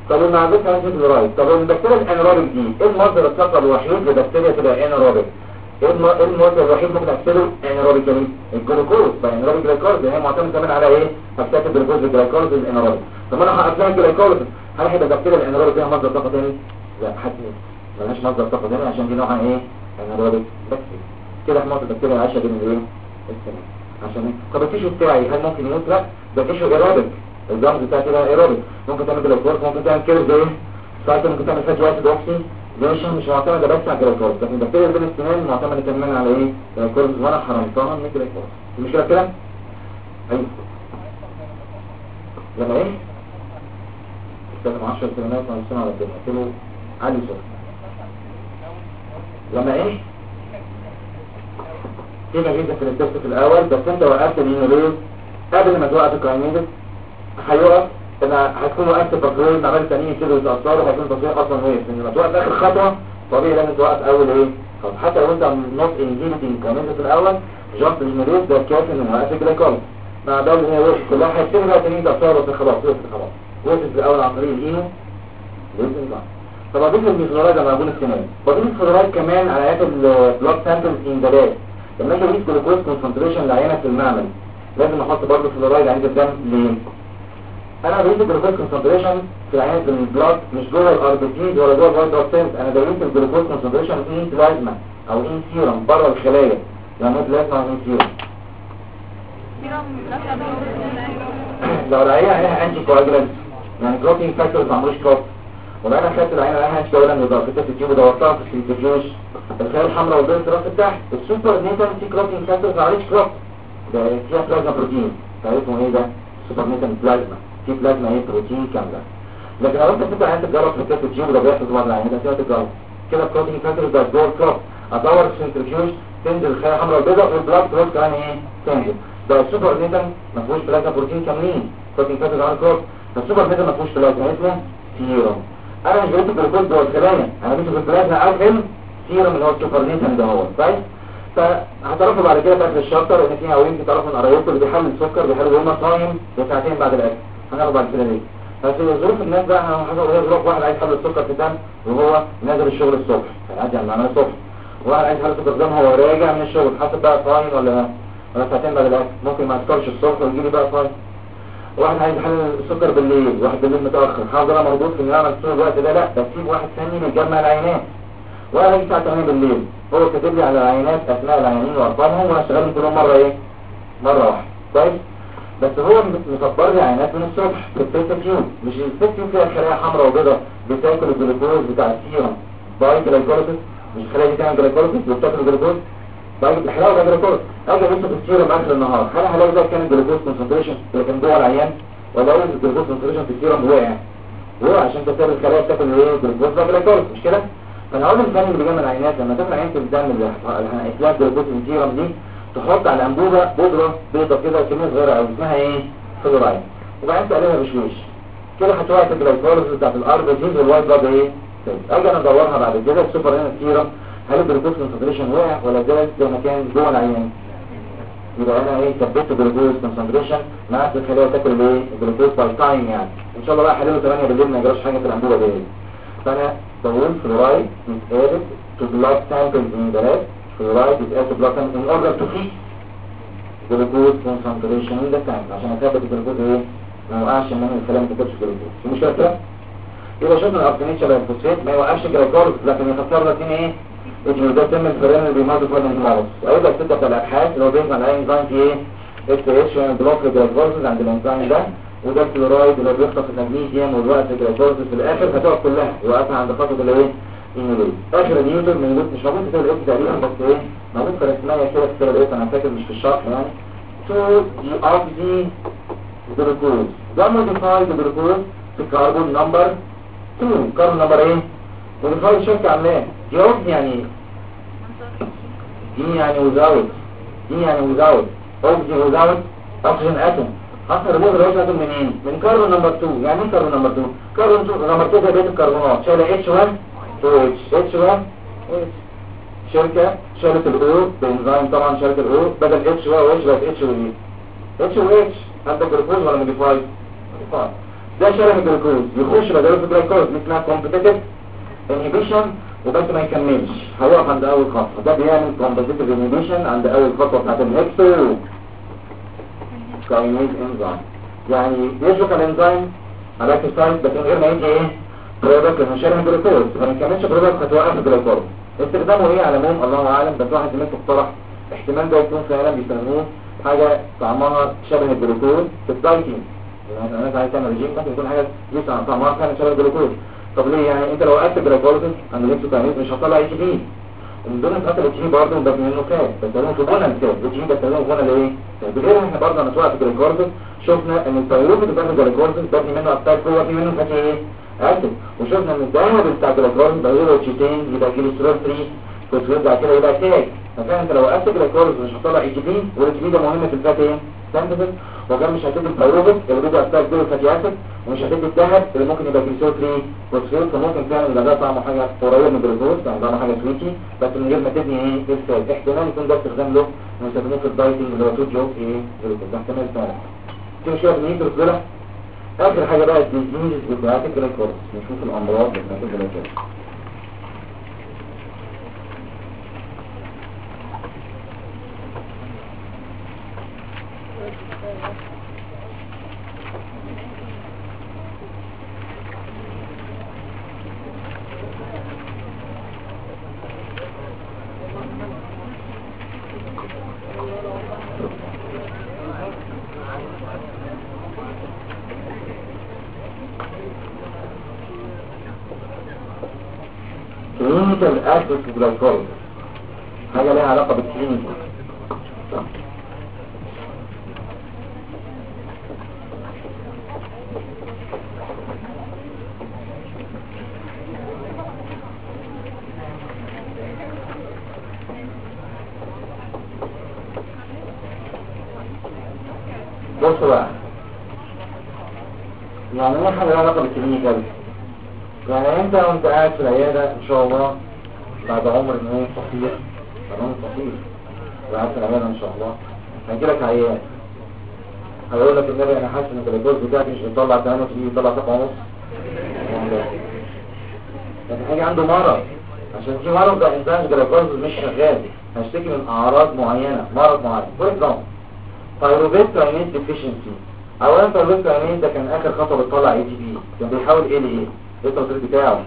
طب المعدات هنزل الرايت. طب البكتيريا الانيروبيك دي ايه المصدر الطاقه الوحيد لبكتيريا تبقى انيروبيك؟ ايه المصدر الوحيد ممكن اكسبه انيروبيكالي؟ الجلوكوز. فانيروبيك جلايكوليز هي معتمده كمان على ايه؟ هكتات الجلوكوز الجلايكوليز الانيروبيك. طب انا هقفلها الجلايكوليز، هل هيبقى البكتيريا الانيروبيك ليها مصدر طاقه تاني؟ لا حتى ملهاش مصدر طاقه تاني عشان دي نوعها ايه؟ انيروبيك بس. كده احنا البكتيريا عايشه بين الايه؟ السنين. عشان ايه؟ طب التيشو بتاعي هل ممكن يموت؟ لا ده تيشو ايروبيك، الجامد بتاعي كده ايروبيك، ممكن تعمل جلوكوز، ممكن تعمل كيرف زي ساعتها، ممكن تعمل فاتي اسيد اوكسي زي مش معتمده بس على الجلوكوز، لكن البكتيريا بين السنين معتمده كمان على ايه؟ جلوكوز، وانا حرمتها من الجلوكوز. مش كده؟ ايوه لما ايه؟ استخدم 10 كلمات ونصنع على الدنيا قلت له عالي صوت. لما ايه؟ كده جدا في التست في الاول، بس انت وقفت اليونوليز قبل ما توقف الكاينيدس هيقف، انا هتكون وقفت التصوير عملت تانيين كده وتأثروا وهيكون التصوير اصلا وقف، لان لما توقف اخر خطوه طبيعي لازم توقف اول ايه؟ طب حتى لو انت نوت انجينيتنج الكاينيدس في الاول جاست اليونوليز ده كافي ان وقف الجلايكوليز مع ده اللي هي وقفت كلها هيبتدي بقى تانيين تأثروا بس خلاص وقفت في الاول عن طريق الاينو لازم بقى. طب اضيف الفلورايد على معجون السنان، بضيف الفلورايد كمان على ايات البلاد سامبلز ان ذا لاب. لما اجي اضيف جلوكوز كونسنتريشن لعينه في المعمل لازم احط برضه فلورايد عند الدم. ليه؟ انا بقيت الجلوكوز كونسنتريشن في عينه البلاد مش جوه الار بي تي ولا جوه الوايت بلاد سيلز، انا بقيت الجلوكوز كونسنتريشن ان بلازما او ان سيرم بره الخلايا، يعني بلازما او ان سيرم. لو العينه عليها انتي كواجولانت يعني كلوتينج فاكتورز ما عملوش كلوت، وبقى انا خدت العينه عليها انتي كواجولانت وضغطتها في التيوب ودورتها في السنتريفيوج، الخلايا الحمراء والبيضاء راس تحت السوبر نيتال سي كلوتينج فاكتورز ما عملوش كلوت، ده فيها بلازما بروتين، فاسمه ايه ده؟ سوبر نيتال بلازما، في بلازما ايه بروتين كامله. لكن لو انت كنت عايز تجرب في الكتف التيوب ده بيحصل بعض العينات فيها تجرب كده كلوتينج فاكتورز ده جوه كلوت، ادور في السنتريفيوج تنزل الخلايا الحمراء والبيضاء والبلاد كلوت كمان ايه؟ تنزل. ده السوبر نيتال ما فيهوش بلازما بروتين كاملين، كلوتينج فاكتورز على كلوت، فالسوبر نيتال ما فيهوش بلازما اسمه سيروم. انا مش بقيت الجلوكوز جوه الخلايا، انا بقيت في البلازما او سيروم اللي هو السوبر نيتال ده هو كويس. فهتعرفوا بعد كده في اخر الشابتر ان فيها وين تعرفوا ان قرايبكم اللي بيحلل السكر بيحلل هما صايم بساعتين بعد الاكل، هنعرف بعد كده ليه. ففي ظروف الناس بقى انا حاجه وهي ظروف واحد عايز يحلل السكر في الدم وهو نازل الشغل الصبح، يعني عادي يعني الصبح، وواحد عايز يحلل السكر في الدم وهو راجع من الشغل، حاسب بقى صايم ولا ساعتين بعد الاكل، ممكن ما يفطرش الصبح ويجي لي بقى صايم. واحد عايز يحلل السكر بالليل، واحد بالليل متاخر، حاضر انا مربوط في ان انا طول الوقت ده، لا بسيب واحد ثاني بيجمع العينات، وانا اجي الساعه 8 بالليل هو كاتب لي على العينات اسماء العيانين وارقامهم وانا شغال كلهم مره ايه؟ مره واحده كويس. بس هو مصبر لي عينات من الصبح في الست تيوب، مش الست تيوب فيها خلايا حمراء وبيضاء بتاكل الجلوكوز بتاع السيرم باي جلايكوليسيس، مش الخلايا دي تعمل جلايكوليسيس وبتاكل الجلوكوز باي الحلاوه ده جلوكوز. اجي ابص في السيرم اخر النهار هل هلاقي ده كان الجلوكوز كونسنتريشن اللي كان جوه العيان ولا هو الجلوكوز كونسنتريشن في السيرم وقع؟ وقع عشان تسبب الخلايا بتاكل ايه؟ جلوكوز باي جلايكوليسيس، مش كده؟ فانا هقول الفن اللي بيجمع العينات لما تعمل عينه الدم اللي هنقيس جلوكوز من السيرم دي تحط على الانبوبه بودره بيضه كده كميه صغيره قوي اسمها ايه؟ فلورايد، وبعدين تقلبها بشويش كده هتوقف الجلايكوليسيس بتاعت الار بي سي والوايت بلاد ايه؟ اجي انا ادورها بعد كده السوبر هنا السيرم هل الجلوكوز كونسنتريشن وقع ولا زي ما كان جوه العيان؟ يبقى انا ايه؟ ثبت الجلوكوز كونسنتريشن مع الخلايا تاكل ايه؟ الجلوكوز باي تايم يعني ان شاء الله بقى احلله 8 بالليل ما يجراش حاجه في الانبوبه دي. فانا بقول فلورايد is added to blood samples in the lab. Fluoride is added to blood samples in order to fix glucose concentration in the tank عشان اثبت الجلوكوز ايه؟ ما يوقعش من الخلايا ما تاكلش جلوكوز. مش كده؟ يبقى شفنا الارسنيت شبه الفوسفات ما يوقفش جلوكوز لكن يخسر لك ايه؟ ده تعمل فران اللي بيمرض كل الهرمونات. اقول لك ستة بتاع الابحاث اللي هو بيجمع الانزيم في ايه؟ اتش يعني بلوك الجلوكوز عند الانزيم ده، وده الفلورايد اللي بيخطف المغنيسيوم والوقت الجلوكوز في الاخر هتقف كلها يوقفها عند خطوه الايه؟ النيوتن. اخر نيوتن موجود مش موجود في الاس تقريبا بس ايه؟ موجود في الرسميه كده في الاس انا فاكر مش في الشرح يعني. تو دي اوف دي جلوكوز ده موديفايد جلوكوز في كربون نمبر 2 كربون نمبر ايه؟ موديفايد شركه عاملاه دي اوف يعني دي يعني وزاوت دي يعني وزاوت اوف دي وزاوت اوكسجين اتوم اصلا ريموف الوزن اتوم منين؟ من كربون نمبر 2. يعني ايه كربون نمبر 2؟ كربون نمبر 2 ده بيت الكربونات شايله اتش 1 اتش 1 شركه شالت الاو بانزيم طبعا شالت الاو بدل اتش و اتش بقت اتش و اتش و اتش عندك جلوكوز ولا موديفايد؟ موديفايد. ده شبه الجلوكوز يخش بداله في الجلوكوز اسمها كومبتيتيف انهبيشن وبس ما يكملش هيقف عند اول خطوه. ده بيعمل كومبتيتيف انهبيشن عند اول خطوه بتاعت الهكسو كاينيز انزيم. يعني بيشرك الانزيم على اكسايد بس من غير ما يجي ايه برودكت لانه شبه الجلوكوز ما يكملش برودكت هتوقف الجلوكوز. استخدامه ايه على العموم الله اعلم، بس واحد زميلته اقترح احتمال ده يكون فعلا بيستخدموه حاجه طعمها شبه الجلوكوز في الدايتنج. يعني الناس عايزه تعمل ريجيم ممكن يكون حاجه يسمع طعمها فعلا شبه الجلوكوز. طب ليه؟ يعني انت لو وقفت الجلوكوز عند الهكسوكاينيز مش هتطلع اي تي بي. ومن ضمن الحاجات اللي بتيجي برضه ده منه فات بستخدمه في بونا الفات بتيجي بستخدمه في بونا لايه؟ بغير احنا برضه هنتوقف الجلوكوز شفنا ان الفيروبيد بتاع الجلوكوز بتبني منه ابتاك هو في منه فاتي ايه؟ اسيد. وشفنا ان الذهب بتاع الجلوكوز بيقولوا تشيتين يبقى كوليسترول 3 فوسفات بعد كده يبقى تاج. ففعلا انت لو وقفت الجلوكوز مش هتطلع اي تي بي والاي تي بي ده مهم في الفات ايه؟ سنتيز. وكان مش هتدي الفيروبيد اللي بيبقى ابتاك دول فاتي اسيد ومش هتدي الذهب اللي ممكن يبقى كوليسترول 3 فوسفات. فممكن فعلا يبقى ده طعمه حاجه قريب من الجلوكوز يعني طعمه حاجه سويتي بس من غير ما تبني ايه الفات. احتمال يكون ده استخدام له بنستخدموه في الدايتنج اللي هو تو جوك ايه جلوكوز. ده احتمال فعلا في شويه نيتروس كده. اخر حاجه بقى الديزيز بتاعت الجلوكوز نشوف الامراض بتاعت الجلوكوز. كلينيكال اسيد جلوكوز حاجه لها علاقه بالكلينيكال. بصوا بقى يعني ايه حاجه لها علاقه بالكلينيكال؟ يعني انت وانت قاعد في العيادة ان شاء الله بعد عمر ان هو صحيح عمر صحيح وقاعد في العيادة ان شاء الله هيجيلك عيان هيقول لك النبي انا حاسس ان الجلوكوز بتاعك مش بيطلع 8 بيطلع 7 ونص. يعني حاجة عنده مرض عشان في مرض ده انسان الجلوكوز مش شغال هشتكي من اعراض معينة مرض معين. فور اكزامبل ثايرويد كاينيز ديفيشنسي. اولا ثايرويد كاينيز ده كان اخر خطوة بتطلع اي تي بي كان بيحاول ايه لايه؟ ايه التصريف بتاعه؟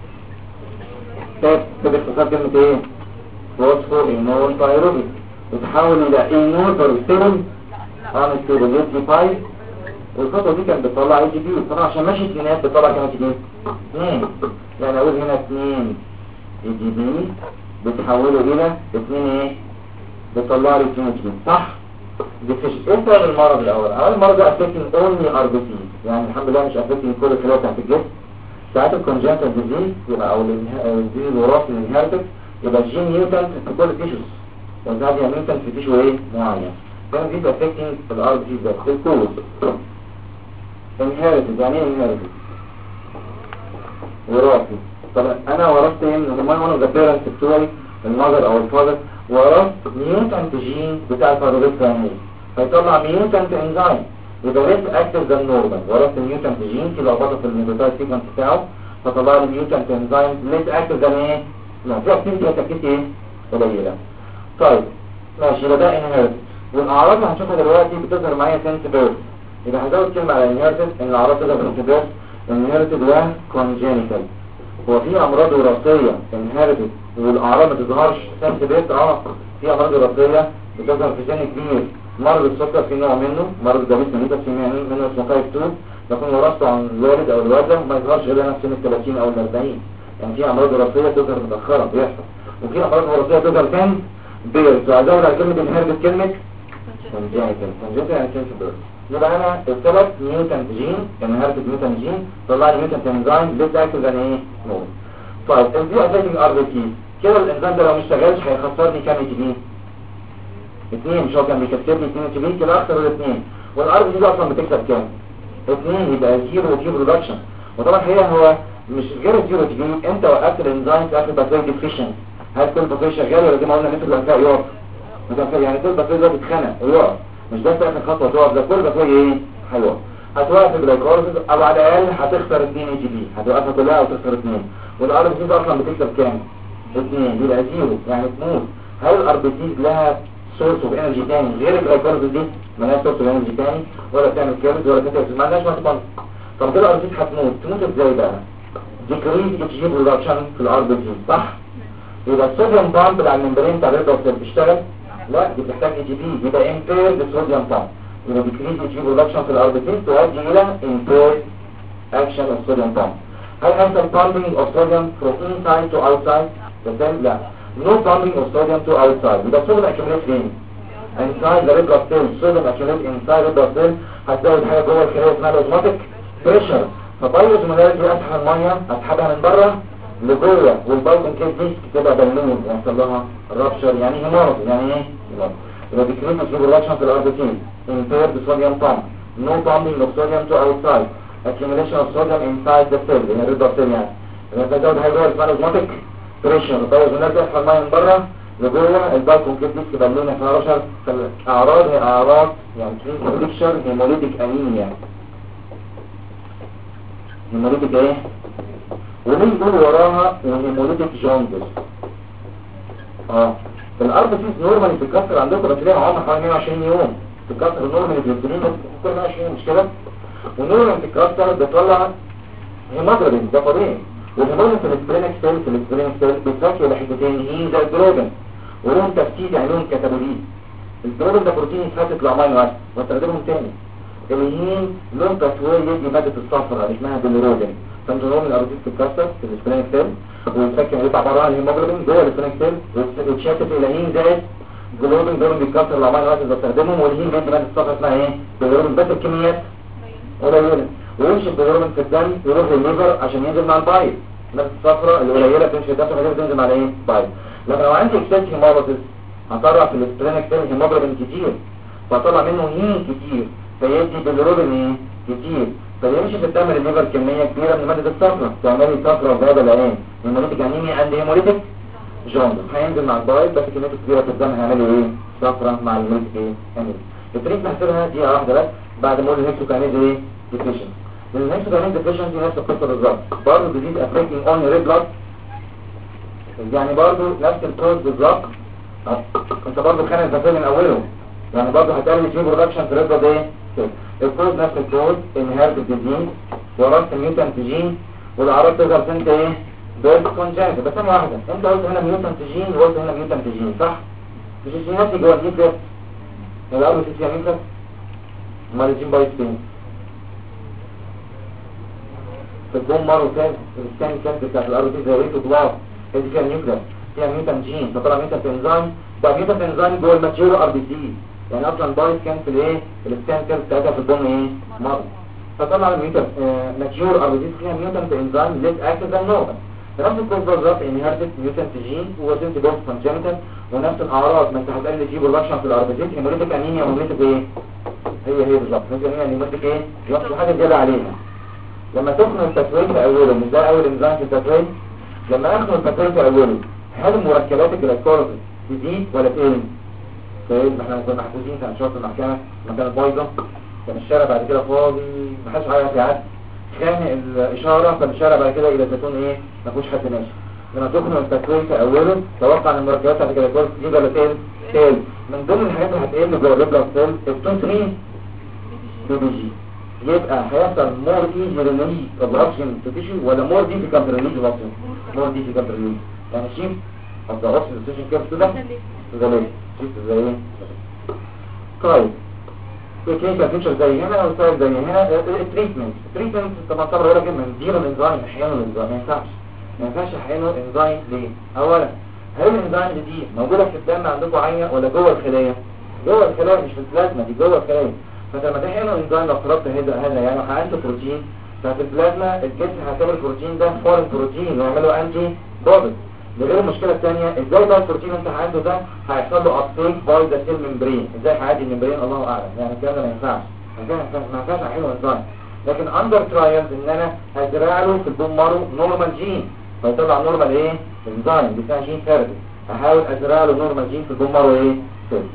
باختصار كلمة ايه؟ فوسفو انول ثايرويد بتحول الى انول فيروستيرول عامل ستيبل يدي 5 والخطوة دي كانت بتطلع اي جي بي. طبعا عشان ماشي اثنينات بتطلع كام جي بي؟ 2. يعني اقول هنا 2 اي جي بي بتحوله الى 2 ايه؟ بتطلع لي 2 جي بي صح؟ ايه سبب المرض الاول؟ اول المرض ده افكتنج اونلي ار بي سي يعني الحمد لله مش افكتنج كل الخلايا بتاعت الجسم. ساعات الكونجنتال ديزيز يبقى او الديزيز الوراثي الانهيرتد يبقى جين ميوتانت في كل التيشوز وساعات يبقى ميوتانت في تيشو ايه معين. كان دي افكتنج الار بي سي ده الكوز انهيرتد. يعني ايه انهيرتد؟ وراثي. طب انا ورثت ايه من هما وانا ذا بيرنت بتوعي المذر او الفاذر ورثت ميوتانت جين بتاع الفيروس كامل فيطلع ميوتانت انزيم يبقى ليس اكتف ذا نورمال. ورثت ميوتانت جين في لخبطه في النيوكليوتايد سيكونس بتاعه فطلع لي ميوتانت انزيم ليس اكتف ذا ايه؟ لا في اكتيفيتي تكتيك ايه؟ قليله. طيب ماشي يبقى ده انهيرتد. والاعراض اللي هنشوفها دلوقتي بتظهر معايا سنس بيرث. يبقى هزود كلمه على انهيرتد ان الاعراض تظهر سنس بيرث انهيرتد وكونجينيتال. هو في امراض وراثيه انهيرتد والاعراض ما تظهرش سنس بيرث. في امراض وراثيه بتظهر في سن كبير. مرض السكر في نوع منه مرض الدايابيتس ميليتس في منه اسمه تايب 2 لكن وراثته عن الوالد او الوالده ما يظهرش الا في سن ال 30 او ال 40. يعني في امراض وراثيه تظهر متاخرا بيحصل وفي امراض وراثيه تظهر كام بيرث. وهزود على كلمه انهيرتد كلمه كونجنتال يعني سنس بيرث. يبقى انا الثلاث ميوتانت جين انهيرتد ميوتانت جين طلع لي ميوتانت انزيم ليس اكتف يعني ايه؟ نور. طيب الفي افكتنج ار بي سي كده الانزيم ده لو مش شغالش هيخسرني كام اي تي بي؟ 2. مش هو كان بيكسبني 2 اي تي بي كده اخسر ال2 والار بي سي دي اصلا بتكسب كام؟ 2 يبقى زيرو تي برودكشن. وطبعا هو مش غير الزيرو تي بي انت وقفت الانزيم في اخر باثوي ديفيشن. هل كل باثوي شغال ولا زي ما قلنا مثل الانفاق يقف؟ يعني كل باثوي ده بيتخنق ويقف مش بس اخر خطوه تقف ده كل باثوي ايه؟ هيقف. هتوقف الجلايكوليسيس او على الاقل هتخسر 2 اي جي بي، هتوقفها كلها او تخسر 2. والار بي سيز اصلا بتكسب كام؟ 2 يبقى زيرو يعني تموت. هل الار بي سيز لها سورس اوف انرجي تاني غير الجلايكوليسيس دي؟ مالهاش سورس اوف انرجي تاني ولا بتعمل كيرز ولا بتعمل ما لهاش ماتيبال. طب كده الار بي سيز هتموت، تموت ازاي بقى؟ ديكريز اتش جي برودكشن في الار بي سيز صح؟ يبقى الصوديوم بامب على الممبرين بتاع الريد بلاد بتشتغل؟ لا دي بتحتاج اي جي بي، يبقى امبيرد صوديوم بامب. يبقى ديكريز اتش جي برودكشن في الار بي سيز تؤدي الى امبيرد اكشن اوف صوديوم بامب. هل حصل pumping of sodium from inside to outside؟ تمام لا. No pumping of sodium to outside. يبقى sodium accumulate فين؟ inside the red blood cell. sodium accumulate inside the blood cell هتزود حاجه جوه الخلايا اسمها osmotic pressure. فبايوزومولاريتي اسحب الميه اسحبها من بره لجوه والبايوكونكيف ديسك تبقى بالون يحصل لها رابشر يعني هيمورج يعني ايه؟ يبقى decrease of production في الار بي سي. impaired sodium pump. No pumping of sodium to outside. accumulation of sodium inside the cell يعني الريد بلاد سيل يعني. لما تزود حاجه جوه اسمها osmotic pressure. البايوزومولاريتي اسحب الميه من بره لجوه البايوكونكيف ديسك بالون يحصل لها رابشر. فالاعراض هي اعراض يعني clinical picture hemolytic anemia. هيموليتيك ايه؟ ومين دول وراها وهيموليتيك جوندس. الار بي سيز نورمالي بتتكسر عندكم بس ليها عمر حوالي 120 يوم. بتتكسر نورمالي في السنين بس كل 120 مش كده؟ ونورمالي بتتكسر بتطلع هيموجلوبين ده طبيعي. والهيموجلوبين في السبرينك سيل بيتركب لحتتين هي زي الجلوبين ولهم تفتيت يعني لهم كتابوليت. الجلوبين ده بروتين يتفتت لامينو اسيد واستخدمهم تاني. الهين لون تسويه يدي مادة الصفرة اللي اسمها بيليروبين. فانتظرون الأروتيس تتكسر في السبرينك سيل ويتسكن يطلع بره عن الهيموجلوبين جوه السبرينك سيل ويتشتت الى هين زائد جلوبين. دول بيتكسر الامينو اسيد بستخدمهم والهين بيدي مادة الصفرة اسمها ايه؟ بيليروبين بس الكميات قليلة. ويمشي البيليروبين في الدم يروح للليفر عشان ينزل مع البايض. مادة الصفرة القليلة بتمشي في الدم عشان تنزل على ايه؟ بايض. لكن لو عندي اكسس هيموجلوبين هطلع في السبرينك سيل هيموجلوبين كتير فطلع منه هين كتير فيدي بالروبين ايه؟ كتير فيمشي في الدم الليفر كمية كبيرة من مادة الصفرة تعملي صفرة وزيادة العين هيموليتيك انيميا اند هيموليتيك جوندس. هينزل مع البايض بس كميته كبيرة في الدم هيعملوا ايه؟ صفرة مع الهيموليتيك ايه؟ انيميا. التريك نحسبها دقيقة واحدة بس بعد ما اقول الهيكسوكاينيز ايه؟ ديفيشن. الهيكسوكاينيز ديفيشن دي نفس القصة بالظبط برضه ديزيز افكتنج اون ريد بلاد يعني برضه نفس الكوز بالظبط. انت برضه خانق الفاسيل من اوله يعني برضه هتقلل فيه برودكشن في ريد بلاد ايه؟ الكود نفس الكود انهيرتد ديزيز ورثت ميوتانت جين والاعراض تظهر سنت ايه؟ بيرث كونجنت. بس ثانيه واحده انت قلت هنا ميوتانت جين وقلت هنا ميوتانت جين صح؟ مش الجينات دي جوه النيوكليس الار بي سي فيها نيوكليس امال الجين بايت فين؟ في البون مارو الثاني كانت بتاعت الار بي سي زي ريتو بلاس هي دي فيها نيوكليس فيها ميوتانت جين فطلع ميوتانت انزيم بقى ميوتانت انزيم جوه الماتيورو ار بي سي يعني اصلا بايت كان في الايه السكان كان بتاعتها في البون ايه مارو فطلع الميوتانت ماتيور ار بي سي فيها ميوتانت انزيم ليت اكتف ذان نورمال. نفس الكود بالظبط انهيرتد ميوتانت جين وسنت بوست كونجنتال ونفس الاعراض ما انت هتقلل فيه برودكشن في الار بي سي هيموليتيك انيميا وهيموليتيك ايه هي بالظبط ممكن هي هيموليتيك ايه يحصل حاجه زياده عليها لما تخنق التكوين في اوله مش ده اول انزيم في التكوين لما اخنق التكوين في اوله هل مركبات الجلايكوليسيس تزيد ولا تقل؟ طيب احنا كنا محجوزين كان شرط المحكمة مكان البايضة كان الشارع بعد كده فاضي محدش عارف يعدي خانق الاشارة فالشارع بعد كده الى زيتون ايه مفيهوش حد ماشي. لما تخنق التكوين في اوله توقع ان المركبات بتاعت الجلايكوليسيس تزيد ولا تقل؟ من ضمن الحاجات اللي هتقل جوه الريد بلاد سيل التون 3 بي بي جي يبقى هيحصل مور ايزي ريليز اوف اوكسجين تو تيشو ولا مور ديفيكالت ريليز اوف اوكسجين؟ مور ديفيكالت ريليز يعني شيف اصل اوكسجين ستيشن كيرف كده زي شفت زي ايه؟ طيب الكلينيكال فيتشر زي هنا او ستايل زي هنا التريتمنت طبعا صبر ولا كلمه نديله الانزيم احيانا الانزيم ما ينفعش احيانا انزيم ليه؟ اولا هل الانزيم دي موجوده في الدم عندكم عينه ولا جوه الخلايا؟ جوه الخلايا مش في البلازما دي جوه الخلايا. فانت لما تحقن انزيم لو فرضت هذا يعني وحقنت بروتين ففي البلازما الجسم هيعتبر البروتين ده فورين بروتين ويعمله انتي بودي. ده غير المشكله الثانيه ازاي بقى البروتين انت عنده ده هيحصل له ابتيك باي ذا سيل ممبرين ازاي هيعدي الممبرين الله اعلم يعني الكلام ده ما ينفعش ما ينفعش احقنه انزيم. لكن اندر ترايلز ان انا هزرع له في البون مارو نورمال جين فيطلع نورمال ايه انزيم بتاع جين ثيرابي احاول ازرع له نورمال جين في البون مارو ايه سيل.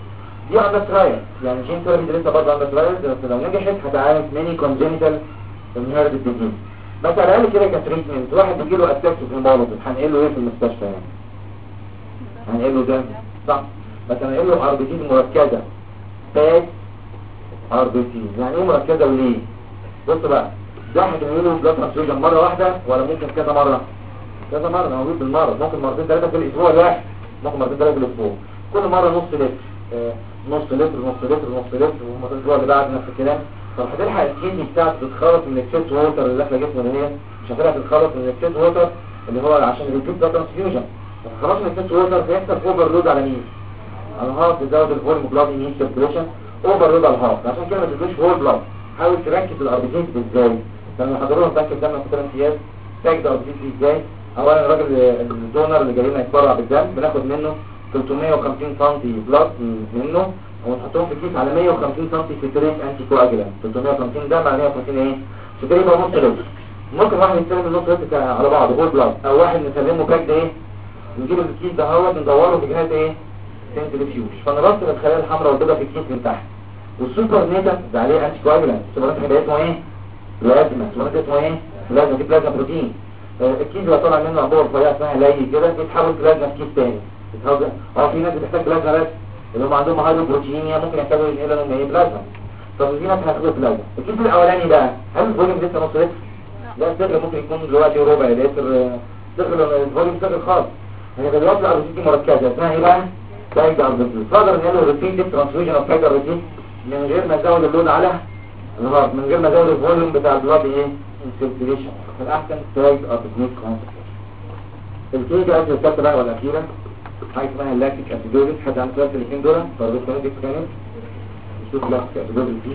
دي اندر ترايل، يعني جين ثيرابي دي لسه برضه اندر ترايل، بس لو نجحت هتعالج ماني كونجينيتال انهيرتد ديزيز. بس على الاقل كده كتريتمنت واحد بيجيله اتاك في المرض هنقول له ايه في المستشفى يعني؟ هنقول له ده صح، بس هنقول له ار بي سي مركزه باك ار بي سي. يعني ايه مركزه وليه؟ بص بقى، ده هنقول له بلاد ترانسفيوجن مره واحده ولا ممكن كذا مره؟ كذا مره، موجود بالمره، ممكن مرتين ثلاثه في الاسبوع الواحد، ممكن مرتين ثلاثه في الاسبوع، كل مره نص لتر نص لتر نص لتر نص لتر، والاسبوع اللي بعد نفس الكلام. طب هتلحق الكيدني بتاعته تتخلص من الكيت ووتر اللي داخله جسمه، اللي هي مش هتلحق تتخلص من الكيت ووتر اللي هو عشان الريبيت بلاد ترانسفيوجن. خلاص من الكيت ووتر بيحصل اوفر لود على مين؟ على الهارت، بيزود الفوليوم بلاد انيت سيركيوليشن، اوفر لود على الهارت. عشان كده ما تدوش هول بلاد، حاول تركز الاربيتيز ازاي. لما حضروها بتاكد دم في 3 ايام تاكد الاربيتيز ازاي. اولا الراجل الدونر اللي جاي لنا يتبرع بالدم بناخد منه 350 سم بلاد منه ونحطهم في كيس على 150 سم سيتريت انتي كواجولانت. 350 دم على 150 ايه سيتريت، يبقى نص لتر. ممكن واحد يستلم النص لتر على بعض هول بلاد، او واحد نسلمه باك ايه، نجيب الكيس ده اهوت ندوره في جهاز ايه سنتريفيوج، فنرسل الخلايا الحمراء والبيضاء في الكيس من تحت، والسوبر نيتا ده عليه انتي كواجولانت. السوبر نيتا ده اسمه ايه؟ بلازما. السوبر نيتا اسمه ايه؟ بلازما. دي بلازما بروتين. الكيس اللي طالع منه عبوه رفيعه اسمها لي كده بيتحول بلازما في كيس تاني. في ناس بتحتاج بلازما بس، اللي هم عندهم هايدروبروتينيا ممكن يحتاجوا ينقلوا لهم ايه بلازما. طب في ناس هتاخد بلازما. الكيس الاولاني بقى هل الفوليوم لسه نص لتر؟ لا، الصدر ممكن يكون دلوقتي ربع لتر، صدر الفوليوم صدر خالص. هي دلوقتي الاربيسي مركزه اسمها ايه بقى؟ تايج اربيسي. نقدر نعمل ريبيتد ترانسفيوجن اوف تايج اربيسي من غير ما نزود اللود على الهارت، من غير ما نزود الفوليوم بتاع البلاد ايه انسيركيوليشن. فالاحسن تايج اربيسي كونسنتريشن. الكيجا قبل الثالثه بقى والاخيره حاجه اسمها اللاكتيك اسيدوزيس. حد عنده سؤال في الاثنين دول؟ برضه كونكتيف كانال نشوف اللاكتيك اسيدوزيس دي.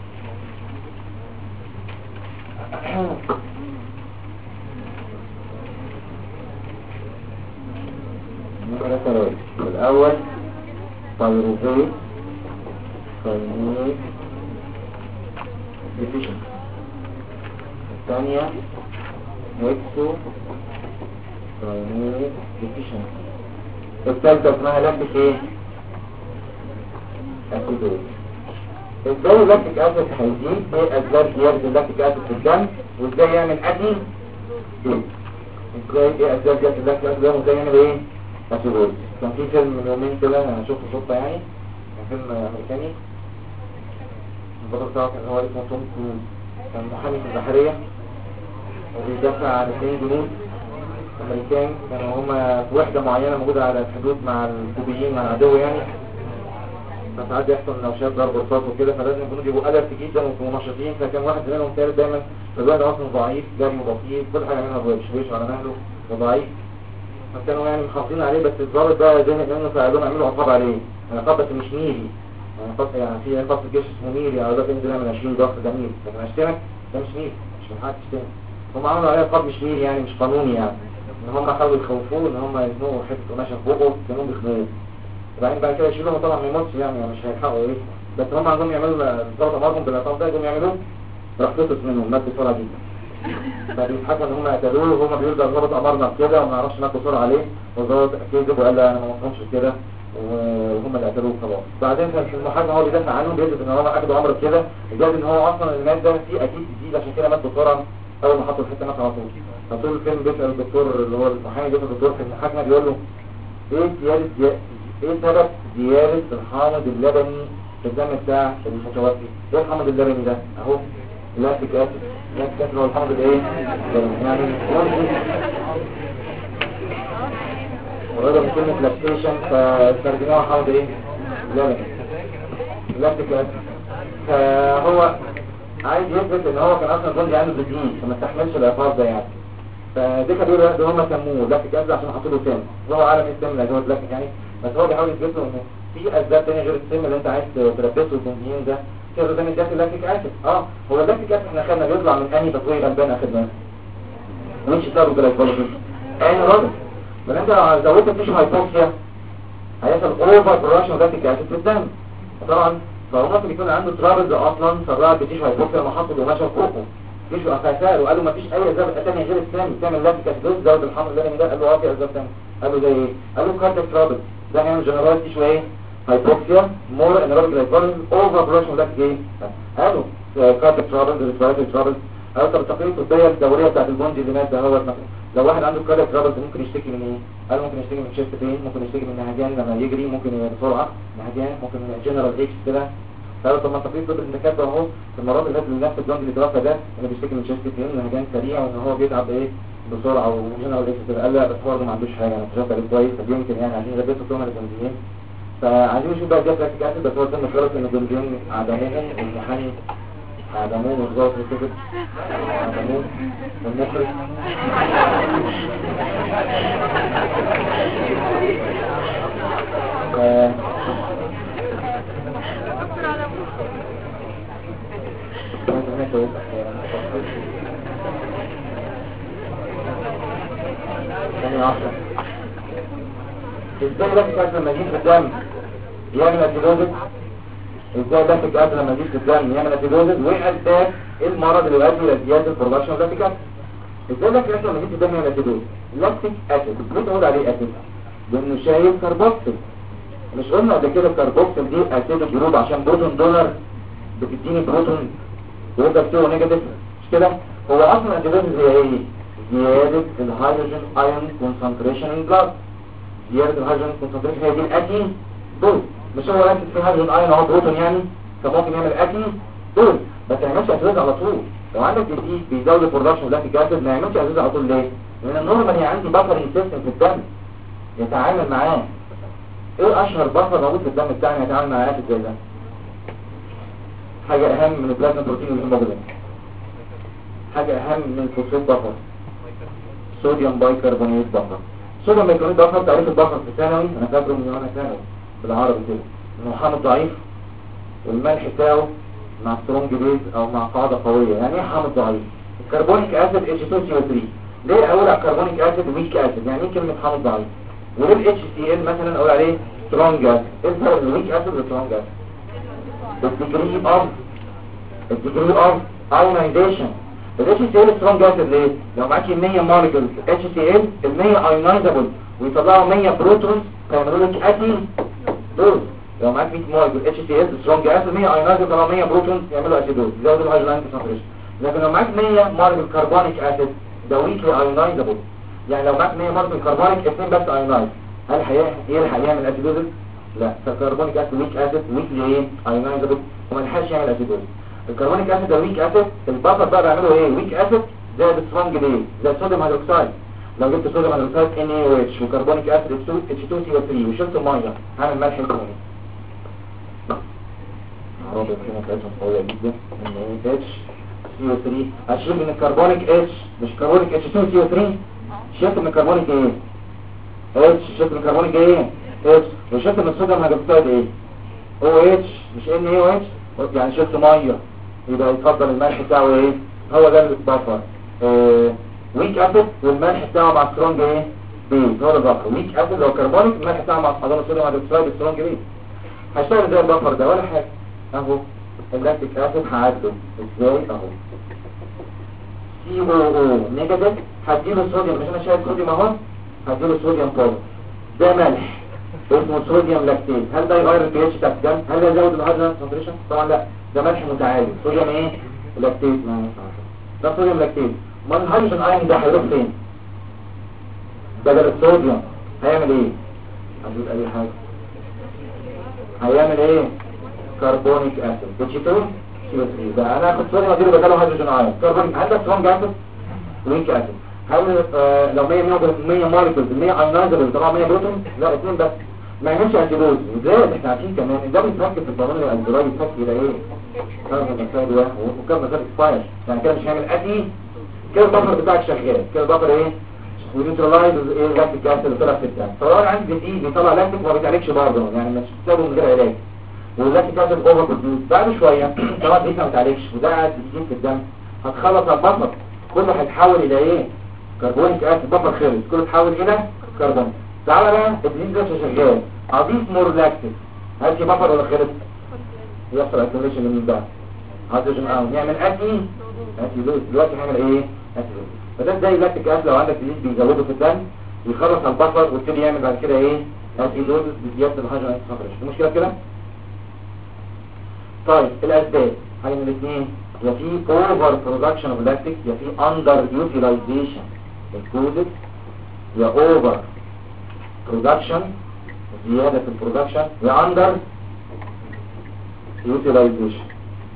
الأول بايروفيت كاينيز ديفيشن، الثانية هيكسو كاينيز ديفيشن، الثالثة اسمها لاكتيك ايه؟ اسيدوز. ازاي اللاكتيك اسيد هيزيد؟ ايه اسباب زيادة اللاكتيك اسيد في الدم؟ وازاي يعمل ادي؟ ازاي ايه اسباب زيادة اللاكتيك اسيد وازاي يعمل ايه؟ اسيدوز. كان في فيلم من يومين كده انا شفته صدفة يعني، كان فيلم امريكاني البطل بتاعه كان هو اسمه توم كروز، كان محامي في البحرية وبيدافع عن 2 جنود امريكان كانوا هما في وحدة معينة موجودة على الحدود مع الكوبيين مع العدو يعني، فساعات يحصل نوشات ضرب رصاص وكده، فلازم الجنود يبقوا ألف جدا ومنشطين. فكان واحد منهم ثالث دايما الواد اصلا ضعيف جري وبطيء كل حاجة منها بوش على مهله وضعيف، فكانوا يعني محافظين عليه. بس الضابط بقى زهق منه فقالوا لهم اعملوا عقاب عليه، عقاب بس مش ميري، يعني في عقاب في الجيش اسمه ميري، يعني ده بينزل من 20 ضغط ده ميري، لكن اشترك ده مش ميري، مش من حق تشترك. هم عملوا عليه عقاب مش ميري يعني مش قانوني، يعني ان هم حاولوا يخوفوه ان هم يزنقوا حته قماشه في بقه كانوا بيخنقوه، وبعدين بعد كده يشيلوه طبعا ما يموتش يعني مش هيلحقوا ايه، بس هم عندهم يعملوا الضغط امرهم بالعقاب ده يقوموا يعملوه راح تطلع منهم مات بسرعه جدا. فبيضحكوا ان هم قتلوه وهم بيقولوا ده الضابط امرنا بكده وما نعرفش مات بسرعه عليه، والضابط كذب وقال لا انا ما مصرمش كده وهم اللي قتلوه خلاص. بعدين كان في المحاكمه هو بيدافع عنه بيثبت ان هو اخدوا امر كده، وجاب ان هو اصلا المات ده فيه اكيد جديد عشان كده مات بسرعه اول ما حطوا الحته مات على طول. فطول الفيلم بيسال الدكتور اللي هو المحامي بيسال الدكتور في المحاكمه بيقول له ايه سبب زياده الحامض اللبني في الدم بتاع المتوفي؟ ايه الحامض اللبني ده؟ اهو لاكتيك اسيد. لاكتيك اسيد هو الحامض الايه؟ يعني ورده من كلمه لاكتيشن فاستخدموها حامض ايه؟ لبني لاكتيك اسيد. فهو عايز يثبت ان هو كان اصلا جندي عنده ديزيز فما استحملش العقاب ده يعني، فدي كانوا بيقولوا هم سموه لاكتيك اسيد عشان حطوا له سم، هو عالم ايه السم اللي هو لاكتيك يعني، بس هو بيحاول يثبت له ان في اسباب ثانيه غير السم اللي انت عايز تلبسه البنزين ده، في اسباب ثانيه داخل اللاكتيك اسيد. هو اللاكتيك اسيد احنا خدنا بيطلع من انهي تطوير غلبان اخدناه؟ مش سبب جلايكوليسيس انهي راجل؟ بل انت لو زودت مفيش هايبوكسيا هيحصل اوفر برودكشن لاكتيك اسيد في الدم، طبعا فهو ممكن يكون عنده ترابز اصلا سرعت بتيش هايبوكسيا لما حطوا القماشه فوقه مش اساسا، وقالوا مفيش اي اسباب ثانيه غير السم تعمل لاكتيك اسيدوز زود الحمض اللبني ده. قال له في اسباب ثانيه، قال له زي ايه؟ قال له كاردياك ترابز ده هيعمل جنرال تيشو ايه هايبوكسيا مور انيروبيك جلايكوليسيس اوفر برودكشن لاكتيك ايه قالوا كارديك ترابل ريسبيراتوري ترابل او التقرير الطبيه الدوريه بتاعت البونج اللي مات ده هو مثلا لو واحد عنده كارديك ترابل ممكن يشتكي من ايه؟ قال ممكن يشتكي من شيست بين، ممكن يشتكي من نهجان لما يجري، ممكن بسرعه نهجان، ممكن جنرال اكس كده. قالوا طب ما التقرير الطبي اللي كاتبه اهو في المرات اللي فاتت نفس البونج اللي توفى ده انه بيشتكي من شيست بين ونهجان سريع وان هو بيتعب ايه بسرعه وجنرال اكس كده. قال لا بس برضه ما عندوش حاجه، انا اكتشفت عليه كويس فيمكن يعني عايزين نلبسه تهمه البنزين. فعايزين نشوف بقى جاب لاكتيك اسيد، بس هو تم خلاص ان البنزين عدموه والمحامي عدموه والظابط الكتب عدموه والمخرج ازاي لاكتيك اسيد لما يجيب في الدم يعمل اسيدوزيس؟ ازاي لاكتيك اسيد لما يجيب في الدم يعمل اسيدوزيس؟ واسباب المرض اللي يؤدي الى زياده البرودكشن اوف لاكتيك اسيد. ازاي لاكتيك اسيد لما يجيب في الدم يعمل اسيدوزيس؟ لاكتيك اسيد ليه بنقول عليه اسيد؟ لانه شايل كربوكسيل. مش قلنا قبل كده الكربوكسيل دي اسيد جروب عشان بروتون دونر بتديني بروتون ويبقى فيه نيجاتيف مش كده؟ هو اصلا اسيدوزيس هي ايه؟ زياده الهيدروجين ايون كونسنتريشن ان بلاد. زياده الهيدروجين كونسنتريشن هي دي الاسيد دوز. مش هو ركز في هيدروجين ايون اهو بروتون يعني فممكن يعمل اسيد دوز، بس ما يعملش اسيدوز على طول. لو عندك ديزيز بيزود البرودكشن لاكتيك اسيد ما يعملش اسيدوز على طول ليه؟ لان النورمال هي عندي بفرنج سيستم في الدم يتعامل معاه. ايه اشهر بفر موجود في الدم بتاعنا يتعامل مع اسيد زي ده؟ حاجه اهم من البلازما بروتين والهيموجلوبين، حاجه اهم من الفوسفات بفر، صوديوم بايكربونات بفر. صوديوم بايكربونات بفر تعريف البفر في ثانوي انا فاكره من وانا ثانوي بالعربي كده انه حامض ضعيف والملح بتاعه مع سترونج بيز او مع قاعده قويه. يعني ايه حامض ضعيف؟ الكربونيك اسيد H2CO3. ليه اقول على الكربونيك اسيد ويك اسيد؟ يعني ايه كلمه حامض ضعيف؟ وليه HCl مثلا اقول عليه سترونج اسيد؟ ايه الفرق بين الويك اسيد والسترونج اسيد؟ الديجري اوف ايونايزيشن. HCl سترونج اسيد ليه؟ لو معاكي 100 مولكيول HCl ال 100 ايونايزابل ويطلعوا 100 بروتونز فيعملوا لك اسيد دوز. لو معاك 100 مولكيول HCl سترونج اسيد 100 ايونايزابل يطلعوا 100 بروتونز يعملوا اسيدوز يزودوا الهيدروجين كونسنتريشن. لكن لو معاك 100 مولكيول كربونيك اسيد ده ويكلي ايونايزابل. يعني لو معاك 100 مولكيول كربونيك اثنين بس ايونايز هل يلحق يعمل اسيدوز؟ لا. فالكربونيك اسيد ويك اسيد ويكلي ايه ايونايزابل وما لحقش يعمل اسيدوز. الكربونيك اسيد ده ويك اسيد البفر بقى بيعملوا ايه؟ ويك اسيد زي السترونج بيز زي الصوديوم هيدروكسيد. لو جبت صوديوم هيدروكسيد NaOH وكربونيك اسيد H2CO3 وشلت ميه هعمل ملح كوني. رابط هنا كاتبه قويه جدا NaOH CO3 هشيل من الكربونيك H مش كربونيك H2CO3 شلت من الكربونيك ايه؟ H شلت من الكربونيك ايه؟ H وشلت من الصوديوم هيدروكسيد ايه؟ OH مش NaOH يعني شلت ميه يبقى يتفضل الملح بتاعه ايه؟ هو ده البفر ويك اسيد والملح بتاعه مع سترونج ايه؟ بيز هو ده البفر. ويك اسيد لو كربونيك الملح بتاعه مع حضانه الصوديوم هيدروكسيد سترونج بيز. هشتغل زي البفر ده ولا حاجه اهو. اللاكتيك اسيد هعدله ازاي اهو COO نيجاتيف هديله صوديوم مش انا شايف صوديوم اهو هديله صوديوم بوزيتيف ده ملح اسمه صوديوم لاكتيت. هل ده يغير البي اتش بتاع الدم؟ هل ده يزود الهيدروجين كونسنتريشن؟ طبعا لا. ده ملح متعادل صوديوم ايه؟ لاكتيت. ده صوديوم لاكتيت. امال الهيدروجين ايون ده هيروح فين؟ بدل الصوديوم هيعمل ايه؟ هنقول اي حاجه هيعمل ايه؟ كربونيك اسيد H2CO3 ده انا اخد صوديوم اديله بداله هيدروجين ايون كربونيك. عندك سترونج اسيد ويك اسيد هل لو 100 مولكيولز 100 ايونايزر طبعا 100 بروتون؟ لا اثنين بس ما يعملش انتيدوز. ازاي احنا عارفين كمان ان ده بيتركب في البرامج الانزيمات بيتركب الى ايه؟ كاربون دايوكسيد وكاربون دايوكسيد اكسباير يعني كده مش هيعمل اسيد. كده البفر بتاعك شغال كده البفر ايه؟ ونيوترلايز ايه اللاكتيك اسيد اللي طلع في الدم. فلو انا عندي دي بيطلع لاكتيك وما بيتعالجش برضه يعني مش بتستخدم من غير علاج واللاكتيك اسيد اوفر بروديوس. بعد شويه طبعا دي ما بتعالجش وده قاعد بيزيد في الدم هتخلص على البفر كله هيتحول الى ايه؟ كربونيك اسيد. بفر خلص كله اتحول الى كربون. تعالى بقى الدين ده شغال اضيف مور لاكتيك هل في بفر ولا خلص؟ يحصل اكيوميشن من ده هيدروجين ايون يعمل اسيدوز. دلوقتي هنعمل ايه؟ اسيدوز. فده ازاي اللاكتيك اسيد لو عندك ديزيز بيزوده في الدم ويخلص على البفر ويبتدي يعمل بعد كده ايه اسيدوزس بزياده الهيدروجين ايون ساتوريشن. المشكله كده. طيب الاسباب حاجه من الاثنين، يا في اوفر برودكشن اوف لاكتيك يا في اندر يوتيلايزيشن الكودك، يا اوفر برودكشن زياده في البرودكشن يا اندر يوتيلايزيشن.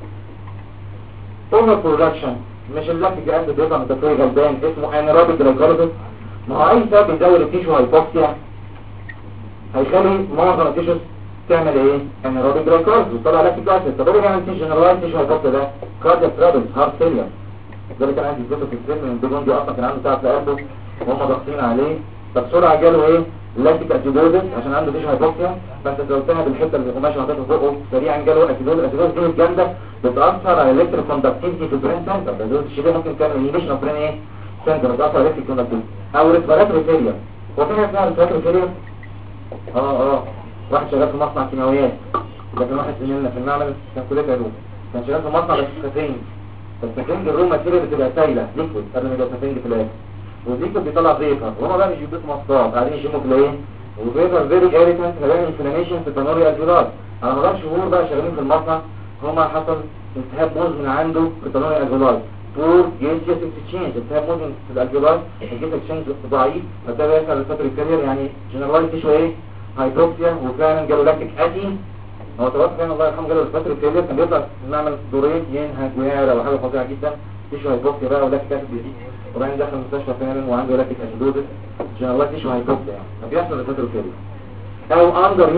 اوفر برودكشن مش اللاكتيك اسيد بيبقى متفرغ غلبان اسمه انيروبيك جلايكوليسيس. ما هو اي سبب بيزود التيشو هايبوكسيا هيخلي معظم التيشوز تعمل ايه؟ انيروبيك جلايكوليسيس وطلع لاكتيك اسيد. طب ايه يعني تيشو جنرال تيشو هايبوكسيا ده؟ كاردياك ترابلز هارت فيلير. ده كان عندي زيادة في السن من الديجون دي اصلا كان عنده تعب في قلبه وهم ضاغطين عليه، فبسرعه جاله ايه؟ لاكتيك اسيدوزس عشان عنده تيشو هايبوكسيا، فانت زودتها بالحته اللي القماشه حطيتها فوقه سريعا جاله اسيدوزس. الاسيدوزس دي الجامده بتاثر على الالكترو كوندكتيفيتي في البرين سنتر. الاسيدوزس الشديد ممكن تعمل انيبيشن اوف برين ايه؟ سنتر بتاثر على الالكترو كوندكتيفيتي او ريسبيراتوري فيلير. هو في حاجه اسمها ريسبيراتوري فيلير؟ واحد شغال في مصنع كيماويات، لكن واحد زميلنا في المعمل كان كليه علوم كان شغال في مصنع بس سفنج. فالسفنج الرو ماتيريال بتبقى سايله ليكويد قبل ما يبقى سفنج في الاخر، والليكويد بيطلع فيبر وهما بقى مش بيبقوا مصدر قاعدين يشموا في الايه وفيبر فيري ايريتنت هيعمل انفلاميشن في التنوري الفيرال. على مدار شهور بقى شغالين في المصنع هما حصل التهاب مزمن عنده في التنوري الفيرال بور جيسيس اكسشينج. التهاب مزمن في الالفيرال الجيس اكسشينج ضعيف فده بيحصل ريسبيراتوري فيلير يعني جنرال تيشو ايه هايبوكسيا وفعلا جاله لاكتيك اسيد. هو توفى يعني الله يرحمه جاله ريسبيراتوري فيلير كان بيطلع نعمل دورين ينهج ويعرق وحاجه فظيعه جدا تيشو هايبوكسيا بقى ولاكتيك اسيد بيزيد وبعدين دخل المستشفى فعلا وعنده لاكتيك اسيدوزس جنرال تيشو هايبوكسيا يعني فبيحصل ريسبيراتوري فيلير او اندر